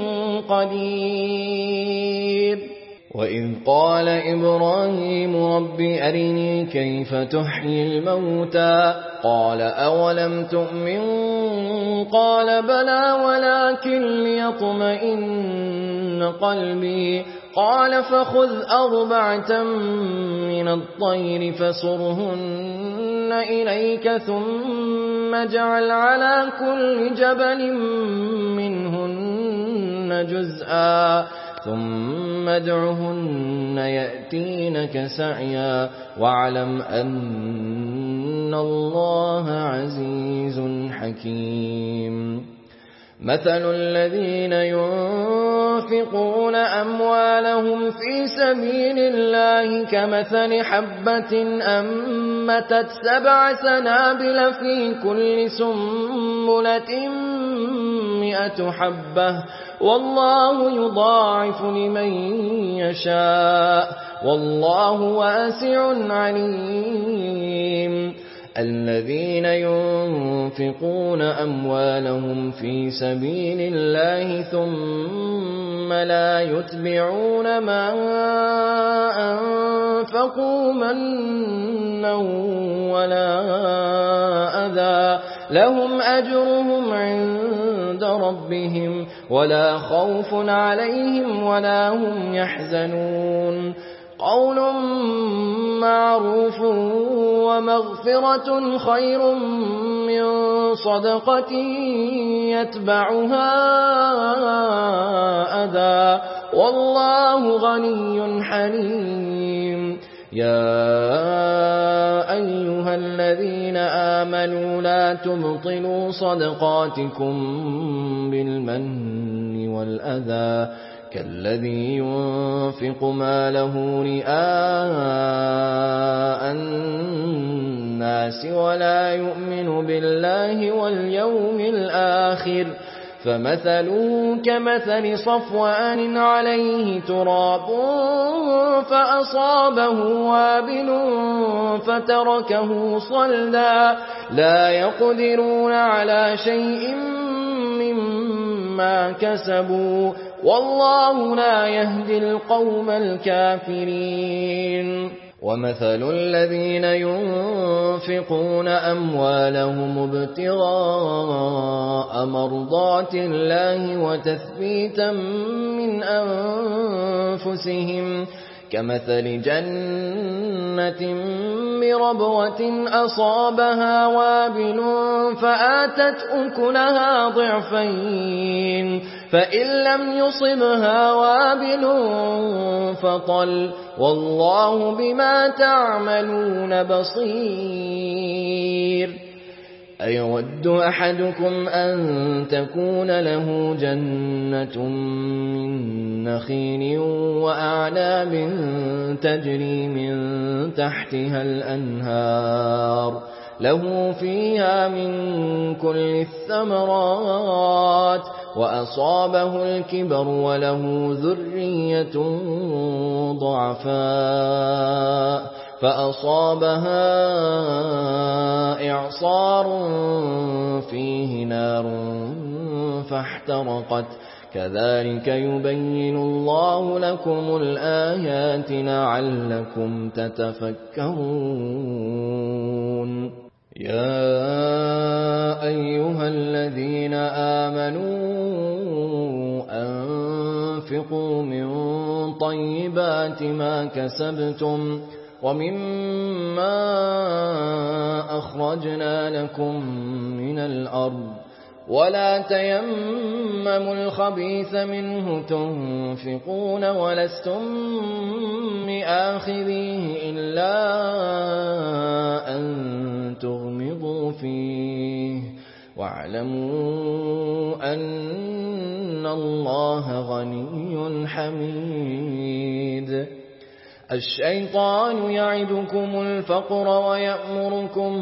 قدير. وإذ قال إبراهيم رب أرني كيف تحيي الموتى قال أولم تؤمن قال بلى ولكن ليطمئن قلبي قال فخذ 4 من الطير فصرهن إليك ثم اجعل على كل جبل منهن جزءا ثم ادعهن يأتينك سعيا واعلم أن الله عزيز حكيم مثل الذين ينفقون أموالهم في سبيل الله كمثل حبة أنبتت 7 سنابل في كل سنبلة 100 حبة والله يضاعف لمن يشاء والله واسع عليم الذين ينفقون أموالهم في سبيل الله ثم لا يتبعون ما أنفقوا منا ولا أذى لهم أجرهم عند ربهم ولا خوف عليهم ولا هم يحزنون قول معروف ومغفرة خير من صدقة يتبعها أذى والله غني حليم يا أيها الذين آمنوا لا تبطلوا صدقاتكم بالمن والأذى كالذي ينفق ماله رئاء الناس ولا يؤمن بالله واليوم الآخر فمثله كمثل صفوان عليه تراب فأصابه وابل فتركه صلدا لا يقدرون على شيء مما كسبوا والله لا يهدي القوم الكافرين ومثل الذين ينفقون أموالهم ابتغاء مرضات الله وتثبيتا من أنفسهم كمثل جنة بربوة أصابها وابل فآتت أكلها ضعفين فإن لم يصبها وابل فطل والله بما تعملون بصير أيود أحدكم أن تكون له جنة من نخيل وأعناب تجري من تحتها الأنهار له فيها من كل الثمرات وأصابه الكبر وله ذرية ضعفاء فأصابها إعصار فيه نار فاحترقت كذلك يبين الله لكم الآيات لعلكم تتفكرون يا أيها الذين آمنوا أنفقوا من طيبات ما كسبتم ومما أخرجنا لكم من الأرض ولا تيمموا الخبيث منه تنفقون ولستم بآخذيه إلا أن تغمضوا فيه واعلموا أن الله غني حميد الشيطان يعدكم الفقر ويأمركم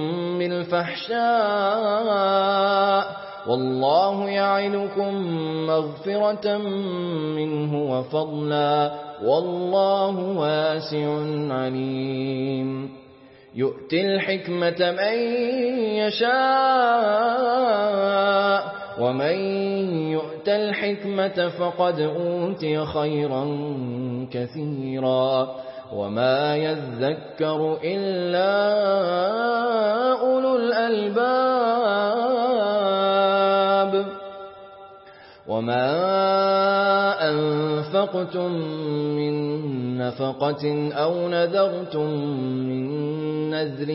بالفحشاء والله يعدكم مغفرة منه وفضلا والله واسع عليم يؤتي الحكمة من يشاء ومن يؤت الحكمة فقد أوتي خيرا كثيرا وما يذكر إلا أولو الألباب وما أنفقتم من نفقة أو نذرتم من نذر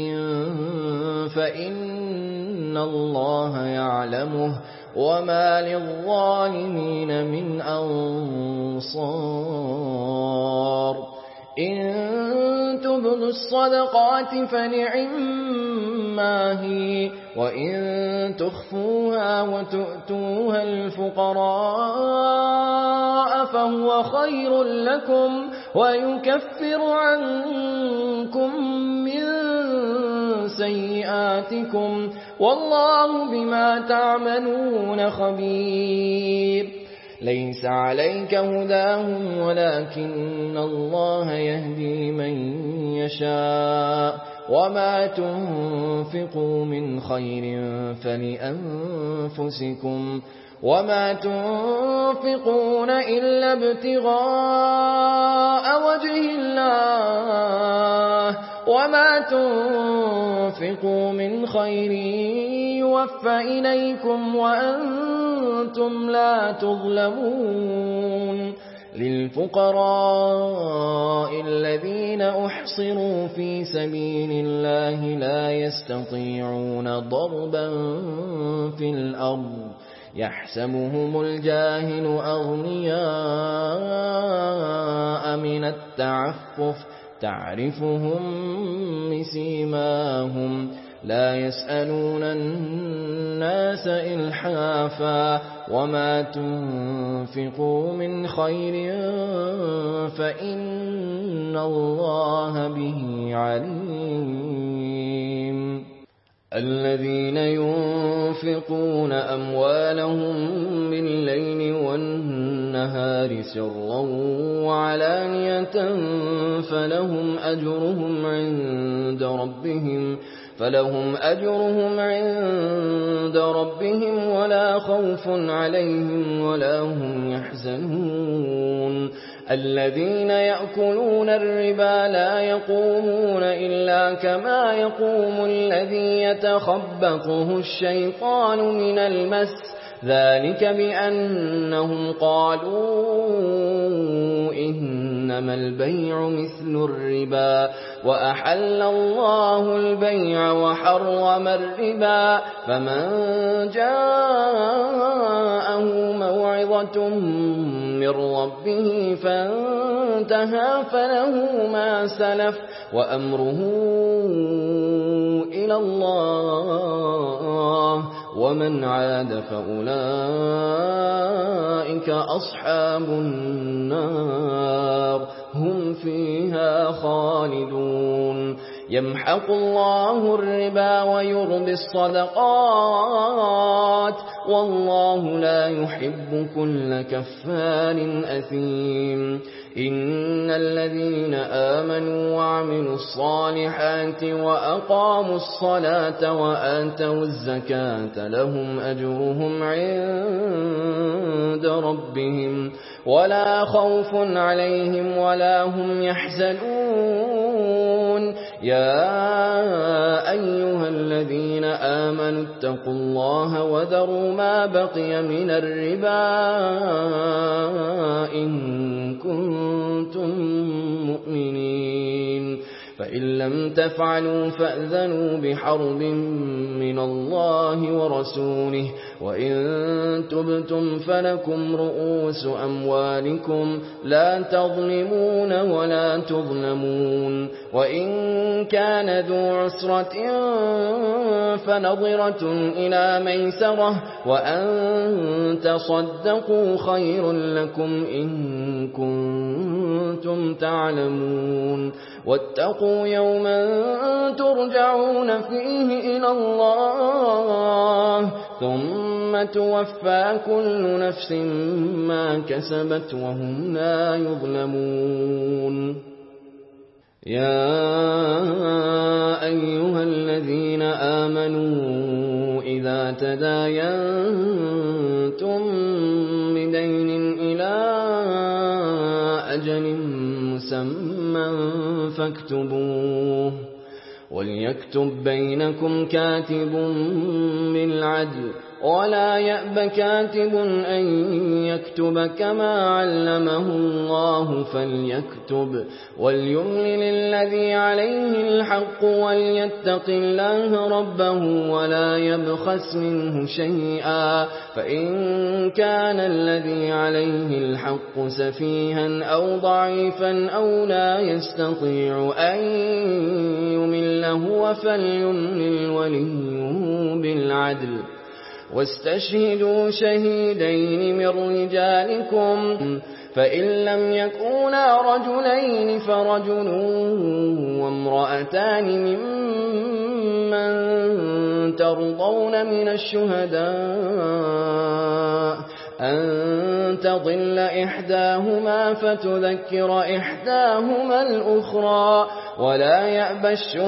فإن الله يعلمه وما للظالمين من أنصار إن تبدوا الصدقات فنعما هي وإن تخفوها وتؤتوها الفقراء فهو خير لكم ويكفر عنكم من سيئاتكم والله بما تعملون خبير ليس عليك هداهم ولكن الله يهدي من يشاء وما تنفقوا من خير فلأنفسكم وما تنفقون إلا ابتغاء وجه الله وما تنفقوا من خير يوفى إليكم وأنتم لا تظلمون للفقراء الذين أحصروا في سبيل الله لا يستطيعون ضربا في الأرض يحسبهم الجاهل أغنياء من التعفف تعرفهم بسيماهم لا يسألون الناس إلحافا وما تنفقوا من خير فإن الله به عليم الذين ينفقون أموالهم بالليل والنهار سرا وعلانية فلهم أجرهم عند ربهم ولا خوف عليهم ولا هم يحزنون الذين يأكلون الربا لا يقومون إلا كما يقوم الذي يتخبطه الشيطان من المس ذلك بأنهم قالوا إنما البيع مثل الربا وأحل الله البيع وحرم الربا فمن جاءه موعظة من ربه فانتهى فله ما سلف وأمره إلى الله ومن عاد فأولئك أصحاب النار هم فيها خالدون يمحق الله الربا ويربي الصدقات والله لا يحب كل كفار أثيم إن الذين آمنوا وعملوا الصالحات وأقاموا الصلاة وآتوا الزكاة لهم أجرهم عند ربهم ولا خوف عليهم ولا هم يحزنون يا أيها الذين آمنوا اتقوا الله وذروا ما بقي من الربا إن كنتم مؤمنين فإن لم تفعلوا فأذنوا بحرب من الله ورسوله وإن تبتم فلكم رؤوس أموالكم لا تظلمون ولا تظلمون وإن كان ذو عسرة فنظرة إلى ميسرة وأن تصدقوا خير لكم إن كنتم تعلمون واتقوا يوما ترجعون فيه إلى الله ثم توفى كل نفس ما كسبت وهم لا يظلمون يا أيها الذين آمنوا إذا تداينتم بدين إلى أجل مسمى فاكتبوه وَلْيَكْتُب بَّيْنَكُمْ كَاتِبٌ بِالْعَدْلِ وَلَا يَأْبَ كَاتِبٌ أَن يَكْتُبَ كَمَا عَلَّمَهُ اللَّهُ فَلْيَكْتُبْ وَلْيُمْلِلِ الَّذِي عَلَيْهِ الْحَقُّ وَلْيَتَّقِ اللَّهَ رَبَّهُ وَلَا يَبْخَسْ مِنْهُ شَيْئًا فَإِن كَانَ الَّذِي عَلَيْهِ الْحَقُّ سَفِيهًا أَوْ ضَعِيفًا أَوْ لَا يَسْتَطِيعُ أَن يُمِلَّ هُوَ فَلْيُمْلِلْ وَلِيُّهُ بِالْعَدْلِ واستشهدوا شهيدين من رجالكم فإن لم يكونا رجلين فرجل وامرأتان ممن ترضون من الشهداء أن تضل إحداهما فتذكر إحداهما الأخرى ولا يأبى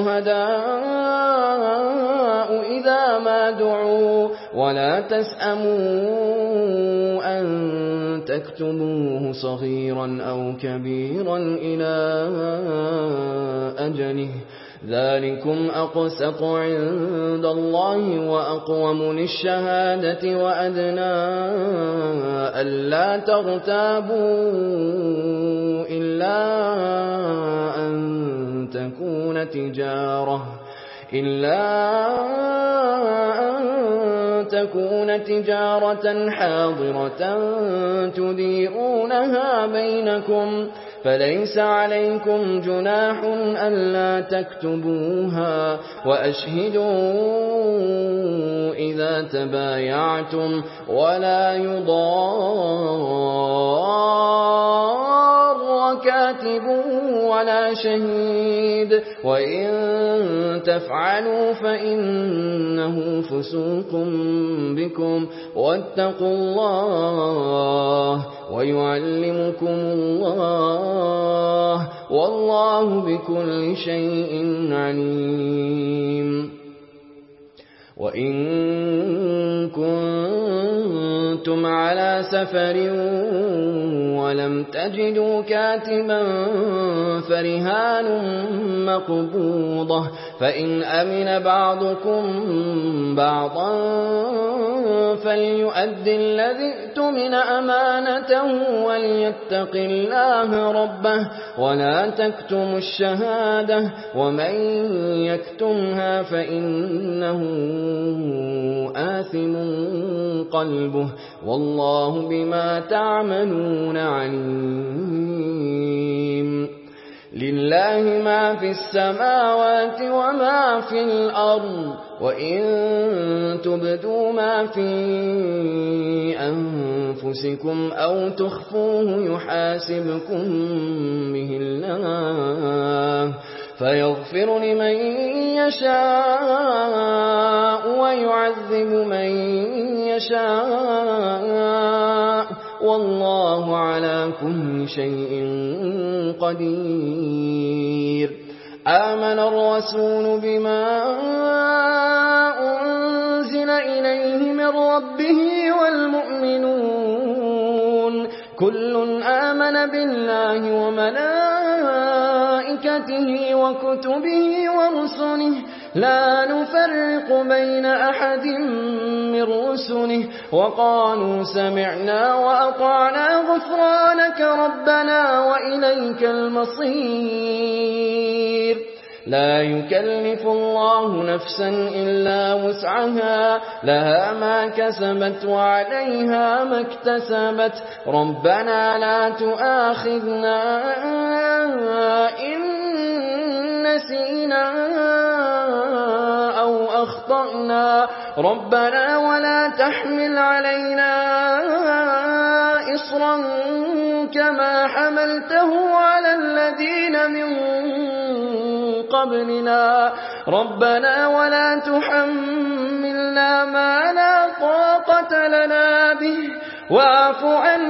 الشهداء إذا ما دعوا ولا تسأموا أن تكتبوه صغيرا أو كبيرا إلى أجله ذلكم أقسط عند الله وأقوم للشهادة وأدنى ألا ترتابوا إلا أن تكون تجارة حاضرة تديرونها بينكم فليس عليكم جناح ألا تكتبوها وأشهدوا إذا تبايعتم ولا يضار كاتب ولا شهيد وإن تفعلوا فإنه فسوق بكم واتقوا الله ويعلمكم الله والله بكل شيء عليم وإن كنتم على سفر ولم تجدوا كاتبا فرهان مقبوضة فإن أمن بعضكم بعضا فليؤد الذي اؤتمن أمانته وليتق الله ربه ولا تكتموا الشهادة ومن يكتمها فإنه آثم قلبه والله بما تعملون عليم لله ما في السماوات وما في الأرض وإن تبدوا ما في أنفسكم أو تخفوه يحاسبكم به الله فيغفر لمن يشاء ويعذب من يشاء والله على كل شيء قدير آمن الرسول بما أنزل إليه من ربه والمؤمنون كل آمن بالله وملائكته وكتبه ورسله لا نفرق بين أحد من رسله وقالوا سمعنا وأطعنا غفرانك ربنا وإليك المصير لا يكلف الله نفسا إلا وسعها لها ما كسبت وعليها ما اكتسبت ربنا لا تؤاخذنا إن نسينا أو أخطأنا ربنا ولا تحمل علينا إصرا كما حملته على الذين من قبلنا ربنا ولا تحملنا ما لا طاقة لنا به واعف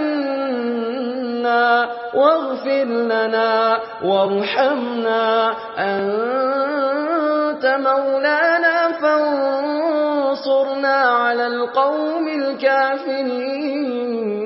عنا واغفر لنا وارحمنا أنت مولانا فانصرنا على القوم الكافرين